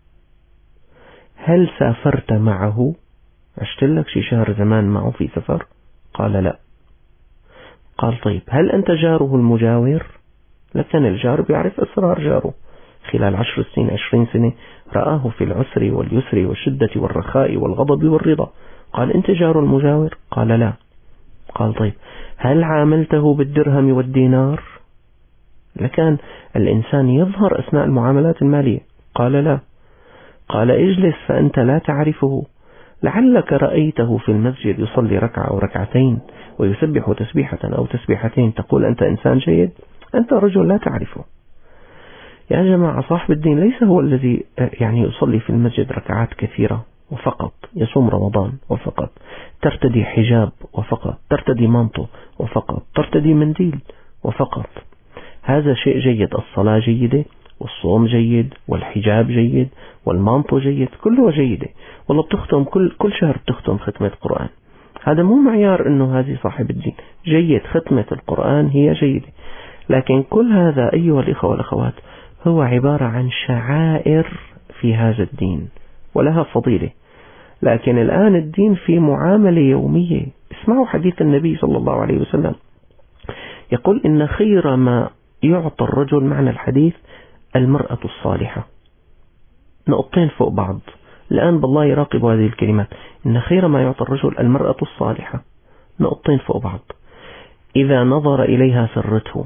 هل سافرت معه؟ عشت لك شي شهر زمان معه في سفر؟ قال لا. قال طيب هل أنت جاره المجاور؟ لكن الجار بيعرف أسرار جاره خلال 10 سنين 20 سنة، رآه في العسر واليسر والشدة والرخاء والغضب والرضا. قال أنت جار المجاور؟ قال لا. قال طيب هل عاملته بالدرهم والدينار؟ لكان الإنسان يظهر أثناء المعاملات المالية. قال لا. قال اجلس فأنت لا تعرفه، لعلك رأيته في المسجد يصلي ركعة أو ركعتين ويسبح تسبيحة أو تسبيحتين، تقول أنت إنسان جيد؟ أنت رجل لا تعرفه. يا جماعة صاحب الدين ليس هو الذي يعني يصلي في المسجد ركعات كثيرة وفقط، يصوم رمضان وفقط، ترتدي حجاب وفقط، ترتدي مانطو وفقط، ترتدي منديل وفقط. هذا شيء جيد، الصلاة جيدة والصوم جيد والحجاب جيد والمانطو جيد، كله جيدة. والله بتختم كل شهر بتختم ختمة قرآن، هذا مو معيار انه هذه صاحب الدين. جيد، ختمة القرآن هي جيدة، لكن كل هذا أيها الإخوة والأخوات هو عبارة عن شعائر في هذا الدين ولها فضيلة. لكن الآن الدين في معاملة يومية. اسمعوا حديث النبي صلى الله عليه وسلم، يقول إن خير ما يعطى الرجل، معنى الحديث المرأة الصالحة. نقطتين فوق بعض الآن بالله يراقب هذه الكلمات، إن خير ما يعطى الرجل المرأة الصالحة. نقطتين فوق بعض، إذا نظر إليها سرته،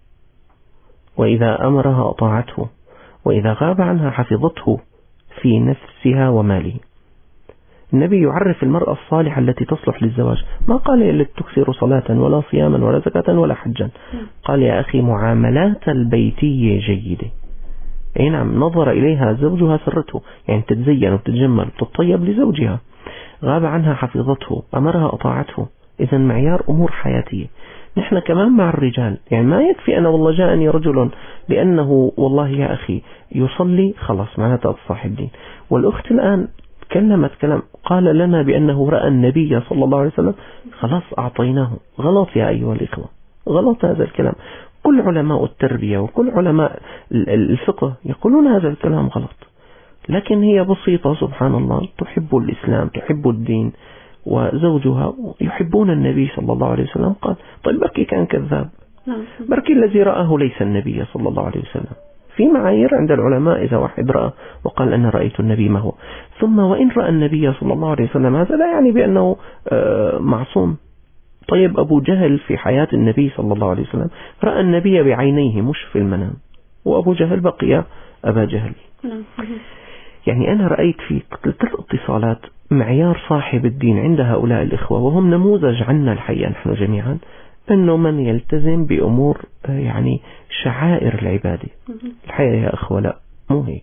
وإذا أمرها أطاعته، وإذا غاب عنها حفظته في نفسها وماله. النبي يعرف المرأة الصالحة التي تصلح للزواج، ما قال إلا تكثر صلاة ولا صياما ولا زكاة ولا حجا، قال يا أخي معاملات البيتية جيدة. أي نعم، نظر إليها زوجها سرته، يعني تتزين وتتجمل وتطيب لزوجها، غاب عنها حفظته، أمرها أطاعته. إذا معيار أمور حياتية. نحن كمان مع الرجال، يعني ما يكفي أنا والله جاءني رجل لأنه والله يا أخي يصلي خلاص معناته صاحب دين. والأخت الآن تكلمت كلام، قال لنا بأنه رأى النبي صلى الله عليه وسلم، خلاص أعطيناه. غلط يا أيها الإخوة، غلط هذا الكلام. كل علماء التربية وكل علماء الفقه يقولون هذا الكلام غلط، لكن هي بسيطة سبحان الله، تحب الإسلام تحب الدين، وزوجها يحبون النبي صلى الله عليه وسلم. قال طيب بركي كان كذاب، بركي الذي رآه ليس النبي صلى الله عليه وسلم. في معايير عند العلماء، إذا واحد رأى وقال أنا رأيت النبي ما هو. ثم وإن رأى النبي صلى الله عليه وسلم هذا لا يعني بأنه معصوم. طيب أبو جهل في حياة النبي صلى الله عليه وسلم رأى النبي بعينيه مش في المنام، وأبو جهل بقي أبا جهل. يعني أنا رأيت في 3 اتصالات معيار صاحب الدين عند هؤلاء الإخوة، وهم نموذج عنا الحقيقة نحن جميعا، أنه من يلتزم بأمور يعني شعائر العبادة. الحقيقة يا أخوة لا، مو هيك.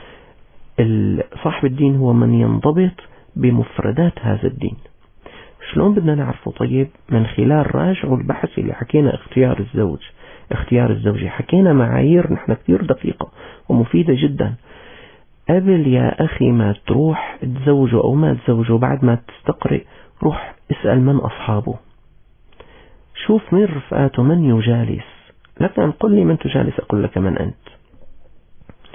صاحب الدين هو من ينضبط بمفردات هذا الدين. شلون بدنا نعرفه؟ طيب من خلال راجعوا البحث اللي حكينا اختيار الزوج، اختيار الزوجة، حكينا معايير نحن كثير دقيقة ومفيدة جدا. قبل يا أخي ما تروح تزوجه أو ما تزوجه، بعد ما تستقرئ روح اسأل من أصحابه، شوف من رفقاته، من يجالس. لكن قل لي من تجالس، أقول لك من أنت.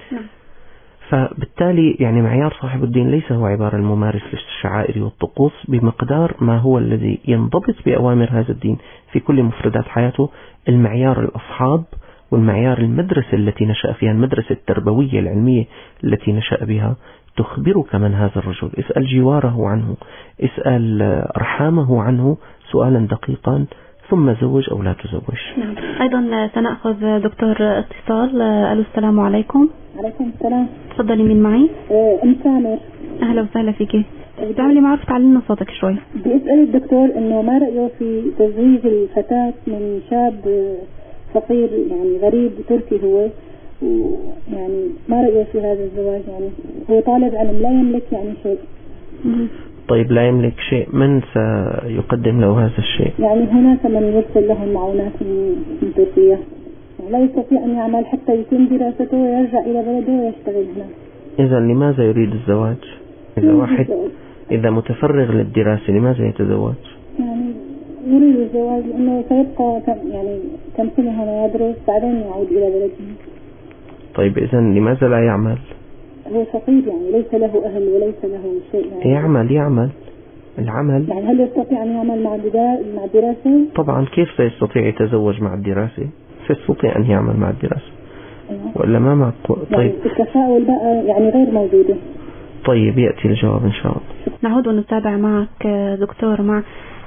فبالتالي يعني معيار صاحب الدين ليس هو عبارة الممارس للشعائر والطقوس بمقدار ما هو الذي ينضبط بأوامر هذا الدين في كل مفردات حياته. المعيار الأصحاب والمعيار المدرسة التي نشأ فيها، المدرسة التربوية العلمية التي نشأ بها، تخبرك من هذا الرجل. اسأل جواره عنه، اسأل أرحامه عنه سؤالا دقيقا، ثم زوج أو لا تزوج. نعم. أيضا سنأخذ دكتور اتصال. ألو السلام عليكم. عليكم السلام. تفضلي، مين معي؟ أم سامر. أهلا وسهلا فيكي. تعملي معروف تعلمنا صوتك شوي. بيسأل الدكتور إنه ما رأيه في تزويج الفتاة من شاب فقير يعني غريب تركي هو، ويعني ما رأيه في هذا الزواج؟ يعني هو طالب علم لا يملك يعني شيء. طيب لا يملك شيء، من سيقدم له هذا الشيء؟ يعني هناك من يرسل له المعونات من تركيا، لا يستطيع أن يعمل حتى يتم دراسته ويرجع إلى بلده ويشتغل هنا. إذا لماذا يريد الزواج؟ إذا واحد إذا متفرغ للدراسة لماذا يتزوج؟ يعني يريد الزواج لأنه سيبقى يعني كم سنة هنا يدرس بعدين يعود إلى بلده. طيب إذا لماذا لا يعمل؟ هو فقير يعني ليس له أهل وليس له شيء يعني. يعمل العمل. يعني هل يستطيع أن يعمل مع الدراسة؟ طبعا كيف سيستطيع يتزوج مع الدراسة؟ سيستطيع أن يعمل مع الدراسة ولا ما معقول؟ طيب يعني التفاؤل بقى يعني غير موجودة. طيب يأتي الجواب إن شاء الله. نعود ونتابع معك دكتور مع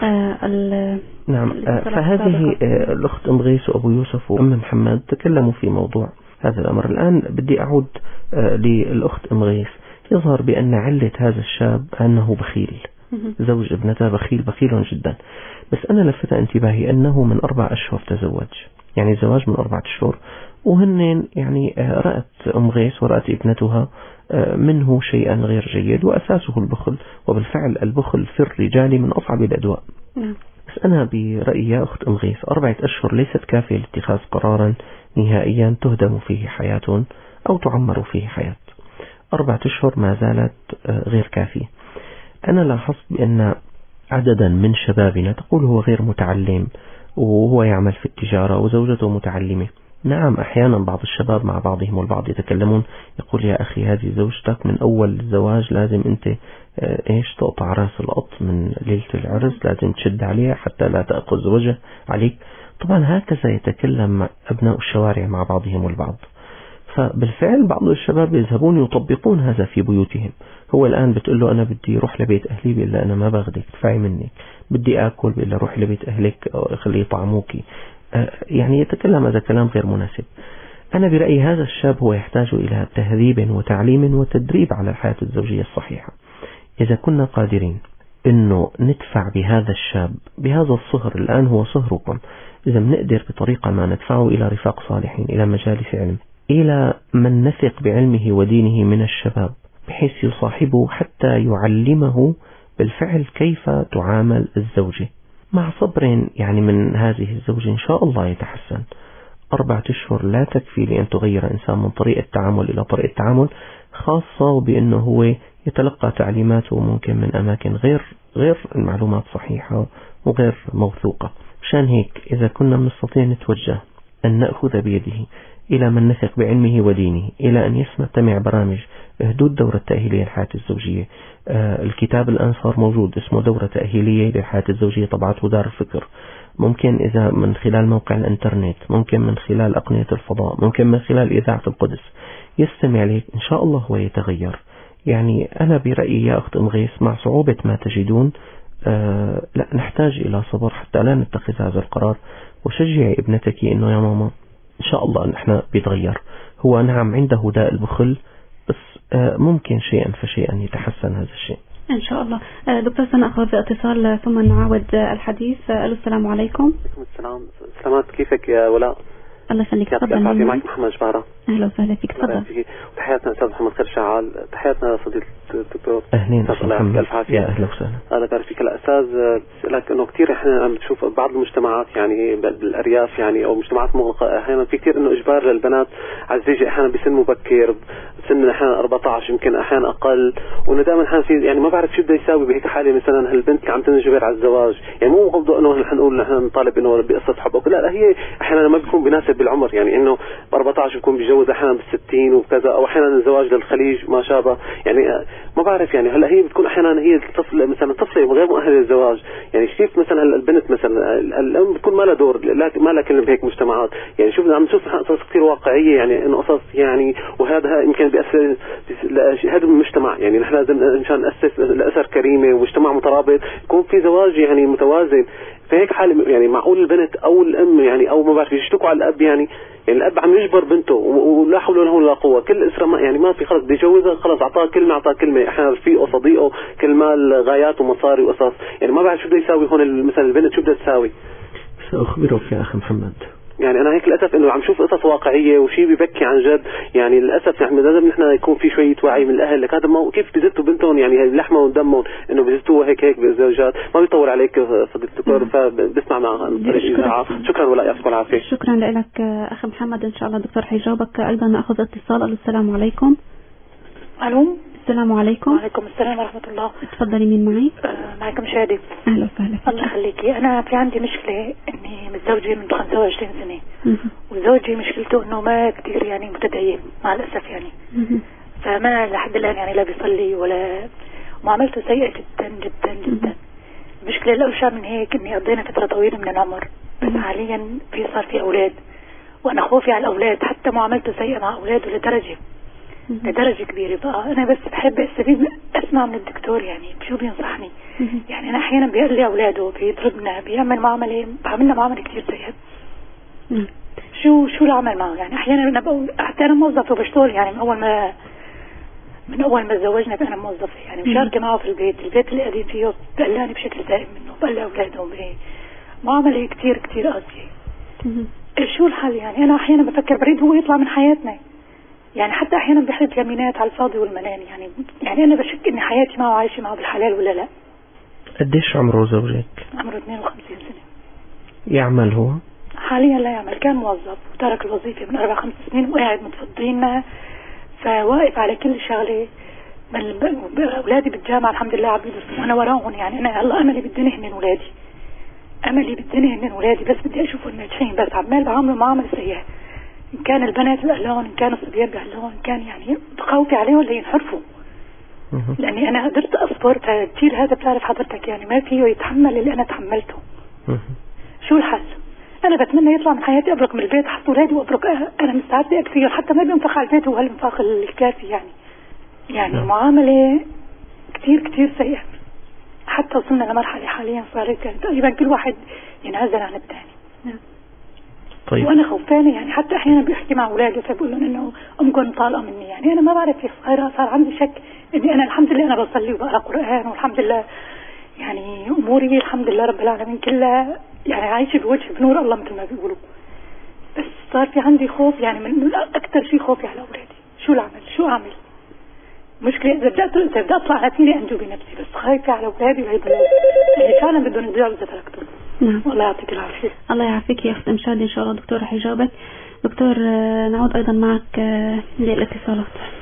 نعم. فهذه الأخت أم غيث وأبو يوسف وأم محمد تكلموا في موضوع هذا الأمر. الآن بدي أعود للأخت أم غيث. يظهر بأن علة هذا الشاب أنه بخيل، زوج ابنته بخيل جدا. بس أنا لفت انتباهي أنه من 4 أشهر تزوج، يعني زواج من 4 أشهر، وهن يعني رأت أم غيث ورأت ابنتها منه شيئا غير جيد وأساسه البخل، وبالفعل البخل في الرجال من أصعب الأدواء. بس أنا برأيي يا أخت أم غيث 4 أشهر ليست كافية لاتخاذ قرارا نهائيا تهدم فيه حياة أو تعمر فيه حياة. 4 أشهر ما زالت غير كافية. أنا لاحظت بأن عددا من شبابنا تقول هو غير متعلم وهو يعمل في التجارة وزوجته متعلمة. نعم أحيانا بعض الشباب مع بعضهم والبعض يتكلمون، يقول يا أخي هذه زوجتك من أول الزواج لازم أنت تقطع راس القط من ليلة العرس، لازم تشد عليها حتى لا تأخذ وجه عليك. طبعا هكذا يتكلم أبناء الشوارع مع بعضهم والبعض. فبالفعل بعض الشباب يذهبون يطبقون هذا في بيوتهم. هو الآن بتقول له أنا بدي أروح لبيت أهلي، بيقول له أنا ما باخدك دفعي منك. بدي أكل، بيقول له روح لبيت أهلك خليه يطعموكي. يعني يتكلم هذا كلام غير مناسب. أنا برأيي هذا الشاب هو يحتاج إلى تهذيب وتعليم وتدريب على الحياة الزوجية الصحيحة. إذا كنا قادرين إنه ندفع بهذا الشاب بهذا الصهر، الآن هو صهركم، إذا بنقدر بطريقة ما ندفعه إلى رفاق صالحين، إلى مجالس علم، إلى من نثق بعلمه ودينه من الشباب، بحيث يصاحبه حتى يعلمه بالفعل كيف تعامل الزوجة مع صبر يعني من هذه الزوجة إن شاء الله يتحسن. 4 أشهر لا تكفي لأن تغير إنسان من طريقة تعامل إلى طريقة تعامل، خاصة بأنه هو يتلقى تعليماته ممكن من أماكن غير المعلومات صحيحة وغير موثوقة. مشان هيك إذا كنا نستطيع نتوجه أن نأخذ بيده إلى من نثق بعلمه ودينه، إلى أن يستمع برامج حدود دورة تأهيلية للحياة الزوجية. الكتاب الآن صار موجود اسمه دورة تأهيلية للحياة الزوجية طبعته دار الفكر. ممكن إذا من خلال موقع الإنترنت، ممكن من خلال أقنية الفضاء، ممكن من خلال إذاعة القدس، يستمع لك إن شاء الله هو يتغير. يعني أنا برأيي يا أخت أم غيث مع صعوبة ما تجدون لا نحتاج إلى صبر حتى لا نتخذ هذا القرار. وشجعي ابنتك إنه يا ماما إن شاء الله نحن بيتغير. هو نعم عنده داء البخل، بس ممكن شيئا فشيئا يتحسن هذا الشيء إن شاء الله. دكتور سنأخذ اتصال ثم نعاود الحديث. السلام عليكم. وعليكم السلام. سلامات، كيفك يا ولاء؟ الله يخليك. تفضل. معك محمد جبارة. أهلا وسهلا فيك. تفضل. تحياتنا أستاذ محمد خير شعال. تحياتنا صديق الدكتور. أهلين محمد. يا أهلا وسهلا. أنا بعرف فيك الأستاذ. لك إنه كثير إحنا عم نشوف بعض المجتمعات يعني بالأرياف يعني أو مجتمعات مغلقة، أحيانا في كثير إنه إجبار للبنات على الزواج أحيانا بسن مبكر، بسن أحيانا 14 يمكن أحيانا أقل، وإنه دائما أحيانا في يعني ما بعرف شو بده يساوي بهيك حالة. مثلا هالبنت عم تنجبر على الزواج، يعني مو غلطه إنه نحن نقول نحن نطالب إنه بقصة حب أو لا، هي أحيانا ما بيكون بيناسب بالعمر، يعني إنه ب 14 بيكون بيجوز بتجوز احيانا بال60 وكذا، او احيانا الزواج للخليج ما شابه. يعني ما بعرف يعني هلا هي بتكون احيانا هي الطفل مثلا طفله غير مؤهله للزواج، يعني كيف مثلا البنت مثلا الام بتكون ما لها دور، ما لها كلمه بهيك مجتمعات. يعني شوف عم نشوف قصص كثير واقعيه، يعني انه قصص يعني، وهذا يمكن بيأثر هذا المجتمع. يعني نحن لازم مشان نأسس لأسر كريمه ومجتمع مترابط يكون في زواج يعني متوازن. في هيك حال يعني معقول البنت او الام يعني او ما بعرف يشتكوا على الاب، يعني الاب عم يجبر بنته ولا حول ولا قوه. كل اسره ما يعني ما في خلص بده يجوزها، خلص اعطاه كلمه احيانا رفيقه صديقه كل مال غايات ومصاري وقصص. يعني ما بعرف شو بده يساوي هون مثلا البنت شو بدها تساوي. سأخبرك يا أخي محمد. يعني أنا هيك للأسف إنه عم شوف قصص واقعية وشيء بيبكي عن جد. يعني للأسف يعني لازم نحن يكون في شوية وعي من الأهل لك هذا كيف بيزتوا بنتهم، يعني لحمة ودمهم إنه بيزتوها هيك بالزوجات. ما بيطول عليك فضيلة الدكتور، فبسمع مع طريق الإذاعة. شكرا ولا يعطيكم العافية. شكرا لك أخي محمد. إن شاء الله الدكتور حيجاوبك. أيضا نأخذ اتصال. السلام عليكم. ألو. السلام عليكم. وعليكم السلام ورحمة الله. تفضلي، مين معي؟ معكم شادي. أهلا وسهلا. الله يخليكي. أنا في عندي مشكلة إني متزوجة من 25 سنة، وزوجي مشكلته إنه ما كتير يعني متدين مع الأسف يعني. فما لحد الآن يعني لا بيصلي ولا، معاملته سيئة جدا جدا جدا. المشكلة الأوسع من هيك إني قضينا فترة طويلة من العمر، بس حاليا صار في أولاد، وأنا خوفي على الأولاد. حتى معاملته سيئة مع أولاده لدرجة كبيرة. بقى أنا بس بحب استفيد أسمع من الدكتور يعني شو بينصحني. يعني أنا أحيانا بيقول لي أولاده، بيضربنا، بيعمل بعملنا معاملة كتير سيئة. شو العمل معه؟ يعني أحيانا أنا بقول حتى أنا موظفة وبشتغل، يعني من أول ما تزوجنا أنا موظفة، يعني مشاركة معه في البيت اللي قاعدين فيه، بقلاني بشكل دائم منه، بقلي أولادهم معاملة كتير كتير قاسية. شو الحل؟ يعني أنا أحيانا بفكر بريد هو يطلع من حياتنا، يعني حتى أحيانا بيحلف يمينات على الفاضي والملان. يعني أنا بشك إن حياتي معه عايشة معه بالحلال ولا لا. قديش عمره زوجك؟ عمره 52 سنة. يعمل هو؟ حاليا لا يعمل، كان موظف وترك الوظيفة من 4-5 سنين وقاعد متفضلين، فواقف على كل شغلة. أولادي بالجامعة الحمد لله عم يدرسوا وأنا وراهم. يعني أنا هلا أملي بالدنيا هن ولادي، بس بدي أشوفهم ناجحين، بس عمال بعامله معاملة سيئة. إن كان البنات بأهلهم، إن كان الصبيان بأهلهم، إن كان يعني خوفي عليهم لينحرفوا. لأني أنا قدرت أصبر كتير. هذا بتعرف حضرتك يعني ما فيه يتحمل اللي أنا تحملته. شو الحل؟ أنا بتمنى يطلع من حياتي، أبرك من البيت، أحط أولادي وأبرك. أنا مستعدة أكثر، حتى ما بينفخ على البيت وهالانفاخ الكافي يعني معاملة كتير كتير سيئة. حتى وصلنا لمرحلة حاليا صارت يعني تقريبا كل واحد ينعزل عن الثاني. طيب. وأنا خوفانة يعني. حتى أحيانا بيحكي مع أولاده فبقول لهم إنه أمكن طالقة مني. يعني أنا ما بعرف كيف صار عندي شك إني أنا الحمد لله أنا بصلي وبقرأ قرآن، والحمد لله يعني أموري الحمد لله رب العالمين كلها يعني عايشة بنور الله مثل ما بيقولوا. بس صار في عندي خوف، يعني من أكثر شيء خوفي على أولادي. شو العمل؟ شو أعمل؟ مشكلة إذا بدأت أطلع نتيجة أنجو بنفسي، بس خايفة على أولادي وهيدا اللي فعلا بدهم يضيعوا إذا تركتهم. نعم. الله يعطيك العافية. الله يعافيك يا أخت مشاهد. إن شاء الله دكتور رح يجاوبك. دكتور نعود أيضا معك للاتصالات.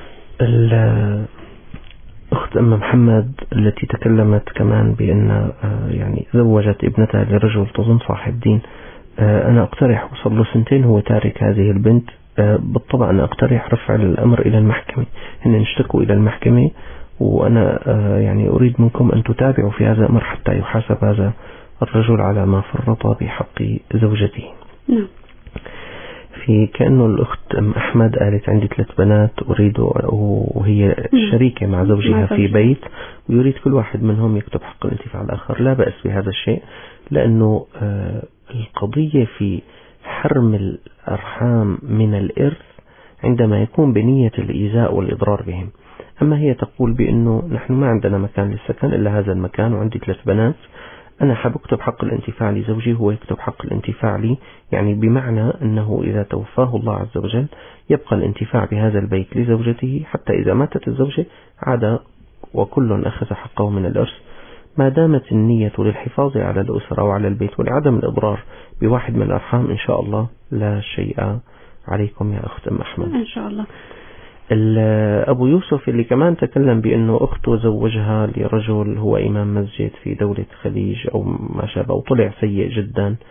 الأخت أم محمد التي تكلمت كمان بأن يعني زوجت ابنتها لرجل تظن صاحب دين، أنا أقترح وصل له 2 سنين هو تارك هذه البنت. بالطبع أنا أقترح رفع الأمر إلى المحكمة، هن اشتكوا إلى المحكمة، وأنا يعني أريد منكم أن تتابعوا في هذا الأمر حتى يحاسب هذا الرجل على ما فرط بحق زوجته. نعم. في كأنه الأخت أم أحمد قالت عندي 3 بنات أريد، وهي شريكة مع زوجها في بيت، ويريد كل واحد منهم يكتب حق الانتفاع على الآخر. لا بأس بهذا الشيء، لأنه القضية في حرم الأرحام من الإرث عندما يكون بنية الإيذاء والإضرار بهم. أما هي تقول بأنه نحن ما عندنا مكان للسكن إلا هذا المكان وعندي 3 بنات، أنا حاب أكتب حق الانتفاع لزوجي، هو يكتب حق الانتفاع لي، يعني بمعنى أنه إذا توفاه الله عز وجل يبقى الانتفاع بهذا البيت لزوجته، حتى إذا ماتت الزوجة عاد وكل أخذ حقه من الإرث، ما دامت النية للحفاظ على الأسرة وعلى البيت ولعدم الإضرار بواحد من الأرحام. إن شاء الله لا شيء عليكم يا أخت أم أحمد. إن شاء الله. أبو يوسف اللي كمان تكلم بأنه أخته زوجها لرجل هو إمام مسجد في دولة خليج أو ما شابه، وطلع سيء جدا.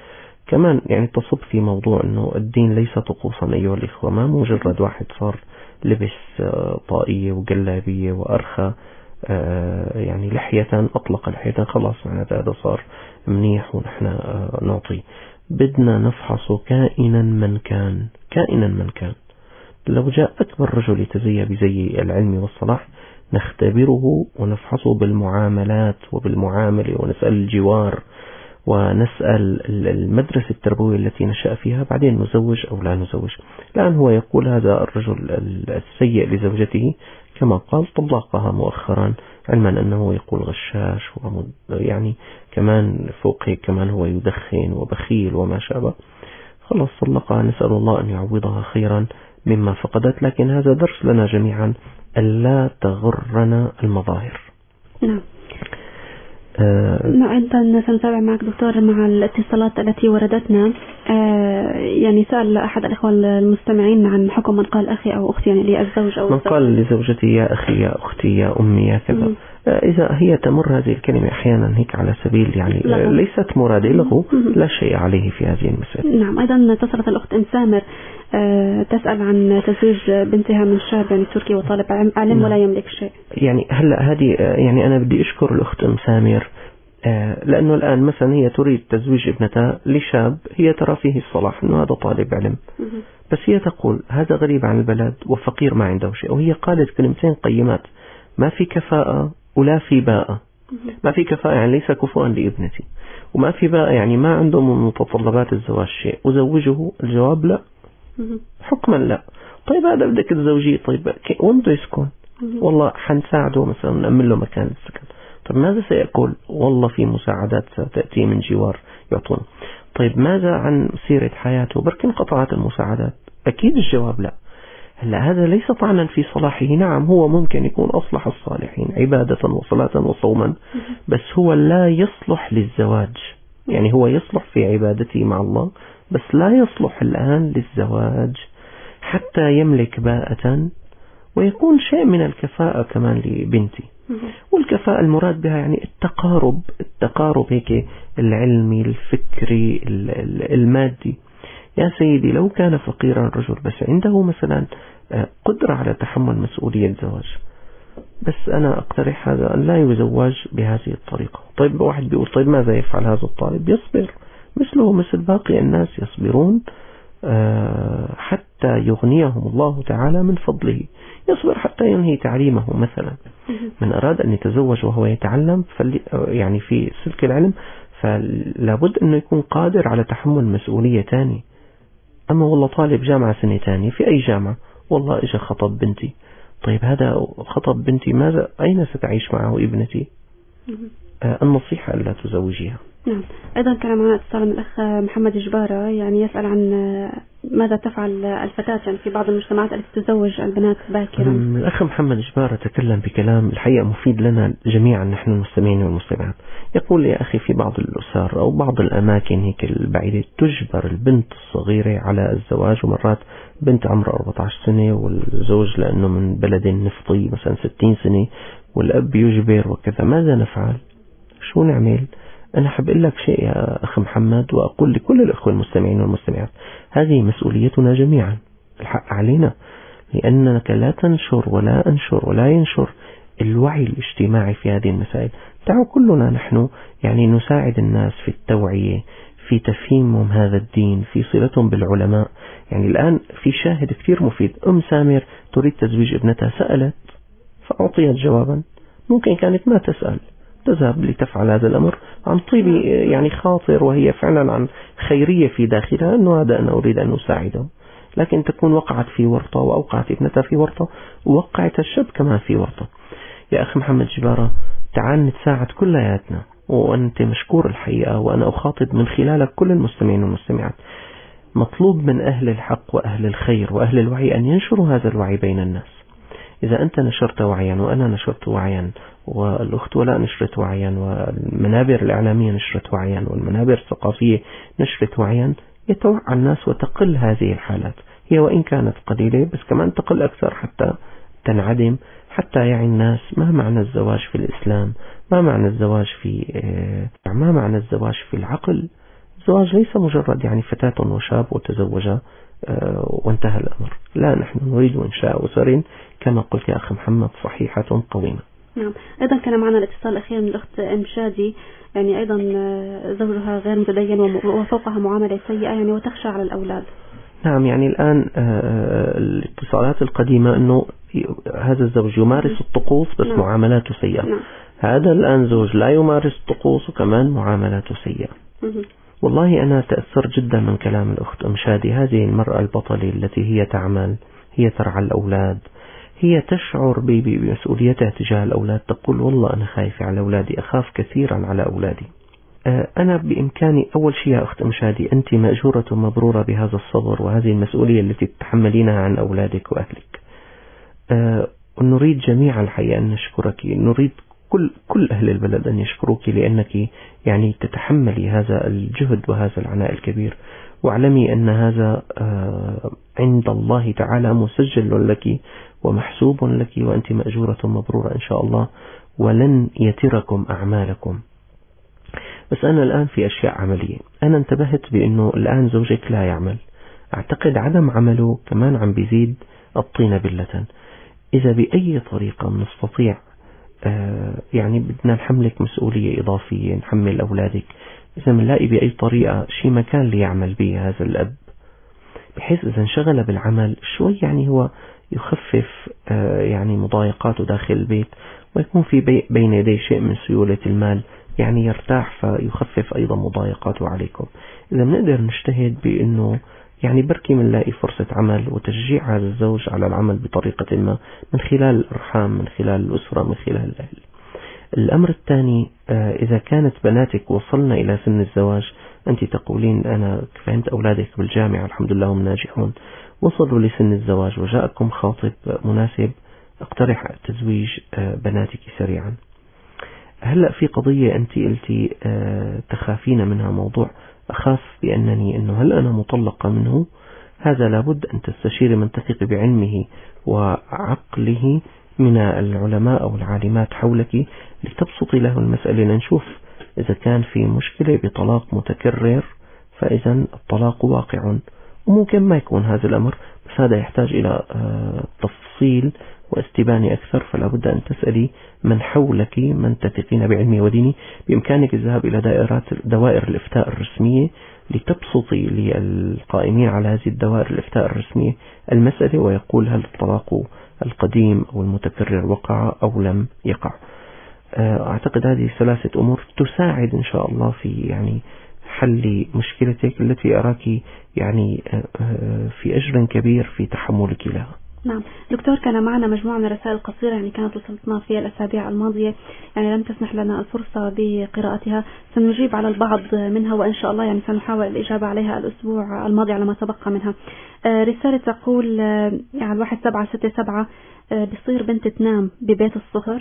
كمان يعني تصب في موضوع أنه الدين ليس طقوسا أيها الإخوة. ما مجرد واحد صار لبس طاقية وجلابية وأرخى يعني لحية، أطلق لحية، خلاص معناته هذا صار منيح ونحن نعطي. بدنا نفحص كائنا من كان، كائنا من كان. لو جاء أكبر رجل يتزيى بزي العلم والصلاح نختبره ونفحصه بالمعاملات وبالمعاملة، ونسأل الجوار ونسأل المدرسة التربوية التي نشأ فيها، بعدين نزوج أو لا نزوج. الآن هو يقول هذا الرجل السيء لزوجته كما قال طلقها مؤخرا، علما أنه يقول غشاش يعني كمان فوق هيك كمان هو يدخن وبخيل وما شابه. خلاص طلقها، نسأل الله أن يعوضها خيرا مما فقدت. لكن هذا درس لنا جميعا ألا تغرنا المظاهر. نعم. أيضا سنتابع معك دكتور مع الاتصالات التي وردتنا. يعني سأل أحد الأخوة المستمعين عن حكم من قال أخي أو أختي، يعني للزوج أو من قال لزوجتي يا أخي يا أختي يا أمي يا كذا. إذا هي تمر هذه الكلمة أحيانا هيك على سبيل يعني ليست مراد لغو، لا شيء عليه في هذه المسألة. نعم. أيضا اتصلت الأخت أم سامر تسأل عن تزويج بنتها من شاب يعني تركي وطالب علم ولا يملك شيء. يعني هلا هذه يعني أنا بدي أشكر الأخت أم سامر لأنه الآن مثلا هي تريد تزويج ابنتها لشاب هي ترى فيه الصلاح أنه هذا طالب علم، بس هي تقول هذا غريب عن البلد وفقير ما عنده شيء. وهي قالت كلمتين قيمات: ما في كفاءة ولا في باءة. ما في كفاءة يعني ليس كفؤا لابنتي، وما في باءة يعني ما عنده من متطلبات الزواج شيء. وزوجه؟ الجواب لا، حكما لا. طيب هذا بدك تزوجيه، طيب وين بده يسكن؟ والله حنساعده مثلا نأمن له مكان السكن. طيب ماذا سيقول؟ والله في مساعدات ستأتي من جوار يعطون. طيب ماذا عن سيرة حياته؟ بركن قطعت المساعدات. أكيد الجواب لا. هلا هذا ليس طعنا في صلاحه، نعم هو ممكن يكون أصلح الصالحين عبادة وصلاة وصوما، بس هو لا يصلح للزواج. يعني هو يصلح في عبادته مع الله بس لا يصلح الآن للزواج حتى يملك باءة ويكون شيء من الكفاءة كمان لبنتي. والكفاءة المراد بها يعني التقارب هيك العلمي الفكري المادي. يا سيدي لو كان فقيرا رجل بس عنده مثلا قدرة على تحمل مسؤولية الزواج، بس أنا أقترح هذا أن لا يزوج بهذه الطريقة. طيب واحد بيقول طيب ماذا يفعل هذا الطالب؟ يصبر مثله مثل باقي الناس يصبرون حتى يغنيهم الله تعالى من فضله. يصبر حتى ينهي تعليمه مثلا. من أراد أن يتزوج وهو يتعلم يعني في سلك العلم فلابد أنه يكون قادر على تحمل مسؤولية تاني. أما والله طالب جامعة سنة تانية في أي جامعة، والله إجا خطب بنتي، طيب هذا خطب بنتي ماذا أين ستعيش معه ابنتي؟ النصيحة ألا تزوجيها. نعم. أيضا كان معنا اتصال من الأخ محمد جبارة يعني يسأل عن ماذا تفعل الفتاة يعني في بعض المجتمعات التي تزوج البنات باكرا. الأخ محمد جبارة تكلم بكلام الحقيقة مفيد لنا جميعا نحن المستمعين والمستمعات. يقول يا أخي في بعض الأسر أو بعض الأماكن هيك البعيدة تجبر البنت الصغيرة على الزواج، ومرات بنت عمرها 14 سنة والزوج لأنه من بلد نفطي مثلا 60 سنة والأب يجبر وكذا. ماذا نفعل؟ شو نعمل؟ أنا حاب أقول لك شيء يا أخ محمد وأقول لكل الأخوة المستمعين والمستمعات، هذه مسؤوليتنا جميعا، الحق علينا، لأنك لا تنشر ولا أنشر ولا ينشر الوعي الاجتماعي في هذه المسائل. تعالوا كلنا نحن يعني نساعد الناس في التوعية، في تفهيمهم هذا الدين، في صلتهم بالعلماء. يعني الآن في شاهد كثير مفيد. أم سامر تريد تزويج ابنتها، سألت فأعطيت جوابا، ممكن كانت ما تسأل، تذهب لتفعل هذا الأمر عن طيب يعني خاطر، وهي فعلا عن خيرية في داخلها أنه هذا أنا أريد أن أساعده، لكن تكون وقعت في ورطة وأوقعت ابنتها في ورطة ووقعت الشاب كمان في ورطة. يا أخي محمد جبارة تعال نتساعد كلياتنا، وأنت مشكور الحقيقة، وأنا أخاطب من خلالك كل المستمعين والمستمعات. مطلوب من أهل الحق وأهل الخير وأهل الوعي أن ينشروا هذا الوعي بين الناس. إذا أنت نشرت وعيا وأنا نشرت وعيا والأخت ولا نشرت وعيا والمنابر الإعلامية نشرت وعيا والمنابر الثقافية نشرت وعيا، يتوعى الناس وتقل هذه الحالات. هي وإن كانت قليلة بس كمان تقل أكثر حتى تنعدم، حتى يعي الناس ما معنى الزواج في الإسلام، ما معنى الزواج في العقل. الزواج ليس مجرد يعني فتاة وشاب وتزوجا وانتهى الأمر. لا، نحن نريد إنشاء أسر كما قلت يا أخ محمد صحيحة قويمة. نعم. أيضا كان معنا الاتصال الأخير من الأخت مشادي، يعني أيضا زوجها غير متدين وفوقها معاملة سيئة يعني وتخشى على الأولاد. نعم، يعني الآن الاتصالات القديمة أنه هذا الزوج يمارس الطقوس بس نعم. معاملاته سيئة. نعم. هذا الآن زوج لا يمارس الطقوس وكمان معاملاته سيئة. والله أنا تأثر جدا من كلام الأخت مشادي. هذه المرأة البطلة التي هي تعمل، هي ترعى الأولاد، هي تشعر بمسؤوليتها تجاه الأولاد، تقول والله أنا خايفة على أولادي، أخاف كثيرا على أولادي. أنا بإمكاني أول شيء يا أخت مشادي، أنت مأجورة ومبرورة بهذا الصبر وهذه المسؤولية التي تتحملينها عن أولادك وأهلك. ونريد جميع الحقيقة أن نشكرك، نريد كل أهل البلد أن يشكروك لأنك يعني تتحملي هذا الجهد وهذا العناء الكبير. واعلمي أن هذا عند الله تعالى مسجل لك ومحسوب لك، وأنت مأجورة مبرورة إن شاء الله، ولن يتركم أعمالكم. بس أنا الآن في أشياء عملية. أنا انتبهت بأنه الآن زوجك لا يعمل، أعتقد عدم عمله كمان عم بيزيد الطين بلة. إذا بأي طريقة نستطيع يعني بدنا نحملك مسؤولية إضافية، نحمل أولادك، إذا منلاقي بأي طريقة شي مكان ليعمل به هذا الأب، بحيث إذا انشغل بالعمل شوي يعني هو يخفف يعني مضايقاته داخل البيت، ويكون في بين يديه شيء من سيولة المال، يعني يرتاح فيخفف أيضا مضايقاته عليكم. إذا بنقدر نجتهد بأنه يعني بركي منلاقي فرصة عمل وتشجيع هذا الزوج على العمل بطريقة ما، من خلال الأرحام، من خلال الأسرة، من خلال الأهل. الأمر الثاني، إذا كانت بناتك وصلنا إلى سن الزواج، أنت تقولين أنا فهمت أولادك بالجامعة الحمد لله هم ناجحون، وصلوا لسن الزواج وجاءكم خاطب مناسب، اقترح تزويج بناتك سريعا. هلأ في قضية أنت قلتي تخافين منها، موضوع أخاف بأنني أنه هل أنا مطلقة منه. هذا لابد أن تستشير من تثق بعلمه وعقله من العلماء أو العالمات حولك لتبسطي له المسألة، لنشوف إذا كان في مشكلة بطلاق متكرر فإذا الطلاق واقع، وممكن ما يكون هذا الأمر، بس هذا يحتاج إلى تفصيل واستبانة أكثر. فلا بد أن تسألي من حولك من تثقين بعلمه ودينه. بإمكانك الذهاب إلى دوائر الإفتاء الرسمية لتبسطي للقائمين على هذه الدوائر الإفتاء الرسمية المسألة، ويقول هل الطلاق القديم أو المتكرر وقع أو لم يقع. أعتقد هذه 3 أمور تساعد إن شاء الله في يعني حل مشكلتك التي أراك يعني في أجر كبير في تحملك لها. نعم دكتور، كان معنا مجموعة من الرسائل القصيرة يعني كانت وصلتنا في الأسابيع الماضية، يعني لم تسمح لنا الفرصة بقراءتها، سنجيب على البعض منها وإن شاء الله يعني سنحاول الإجابة عليها الأسبوع الماضي على ما تبقى منها. رسالة تقول يعني 1767 بصير بنت تنام ببيت الصهر.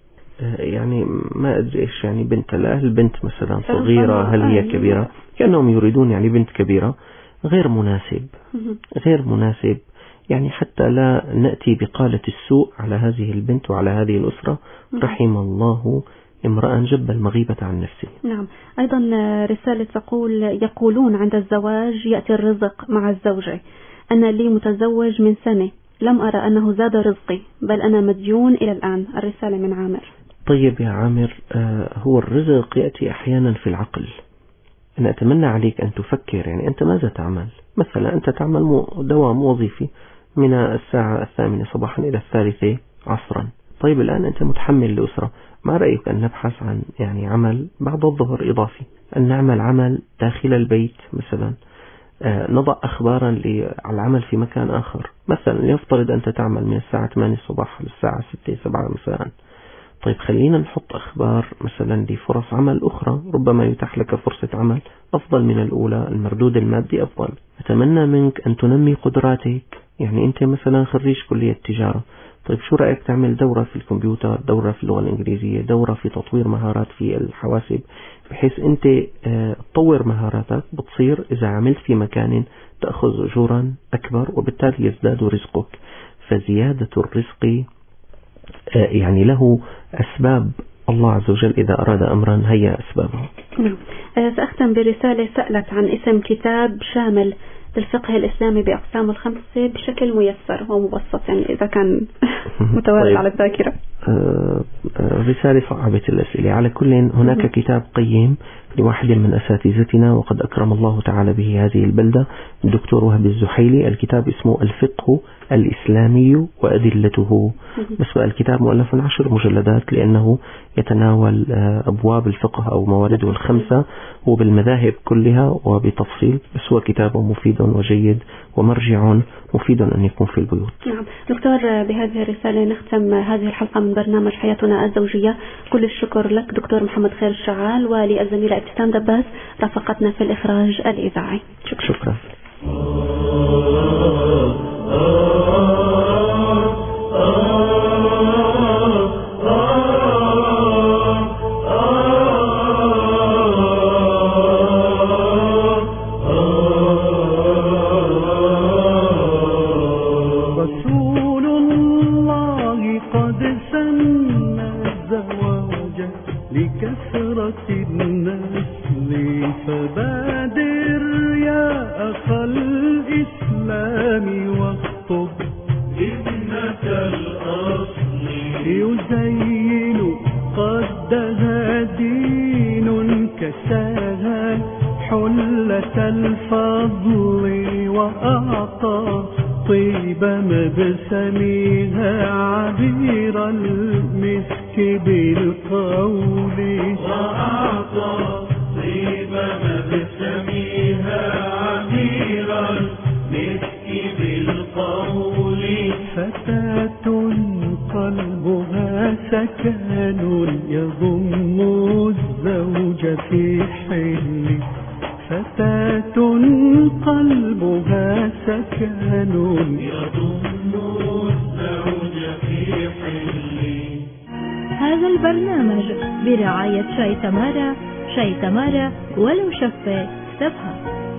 يعني ما أدري إيش يعني بنت، الأهل بنت مثلا صغيرة هل هي كبيرة، كأنهم يريدون يعني بنت كبيرة، غير مناسب غير مناسب، يعني حتى لا نأتي بقالة السوء على هذه البنت وعلى هذه الأسرة. رحم الله امرأ جب المغيبة عن نفسه. نعم. أيضا رسالة تقول يقولون عند الزواج يأتي الرزق مع الزوجة، أنا لي متزوج من سنة لم أرى أنه زاد رزقي بل أنا مديون إلى الآن. الرسالة من عامر. طيب يا عامر، هو الرزق يأتي أحيانا في العقل. أنا أتمنى عليك أن تفكر، يعني أنت ماذا تعمل؟ مثلا أنت تعمل دوام وظيفي من الساعة 8 صباحا إلى 3 عصرا. طيب الآن أنت متحمل لأسرة، ما رأيك أن نبحث عن يعني عمل بعد الظهر إضافي، أن نعمل عمل داخل البيت مثلا، نضع أخبارا على العمل في مكان آخر. مثلا يفترض أنت تعمل من الساعة 8 الصباح للساعة 6-7 مساء، طيب خلينا نحط أخبار مثلا لفرص عمل أخرى، ربما يتاح لك فرصة عمل أفضل من الأولى، المردود المادي أفضل. أتمنى منك أن تنمي قدراتك. يعني أنت مثلا خريج كلية تجارة، طيب شو رأيك تعمل دورة في الكمبيوتر، دورة في اللغة الإنجليزية، دورة في تطوير مهارات في الحواسب، بحيث أنت تطور مهاراتك، بتصير إذا عملت في مكان تأخذ أجورا أكبر وبالتالي يزداد رزقك. فزيادة الرزق يعني له أسباب الله عز وجل إذا أراد أمرا هيأ أسبابه. سأختم برسالة سألت عن اسم كتاب شامل للفقه الإسلامي بأقسامه الخمسة بشكل ميسر ومبسط، يعني إذا كان متوارد على الذاكرة. رسالة صعبة الأسئلة. على كل هناك كتاب قيم لواحد من أساتذتنا وقد أكرم الله تعالى به هذه البلدة، الدكتور وهب الزحيلي. الكتاب اسمه الفقه الإسلامي وأدلته، بس الكتاب مؤلف من 10 مجلدات لأنه يتناول أبواب الفقه أو موارده الخمسة وبالمذاهب كلها وبتفصيل، بس هو كتاب مفيد وجيد ومرجع مفيد أن يكون في البيوت. نعم دكتور، بهذه الرسالة نختم هذه الحلقة من برنامج حياتنا الزوجية. كل الشكر لك دكتور محمد خير الشعال، وللزميلة ابتسام دباس رافقتنا في الإخراج الإذاعي. شكرا. رسول الله قد سن الزواج لكثرة النسل، فبادر يا أخا الإسلام واخطب ابنة الأصل، يزين قدها دين كساها حلة الفضل، وأعطى طيب مبسمها عبير المسك بالقول، وأعطى طيب مبسمها عبير المسك بالقول، فتاة قلبها سكن يضم الزوج في حل، فتاة قلبها سكن يضم الزوج في حل. هذا البرنامج برعاية شاي تمارا، شاي تمارا ولو شفة سبها.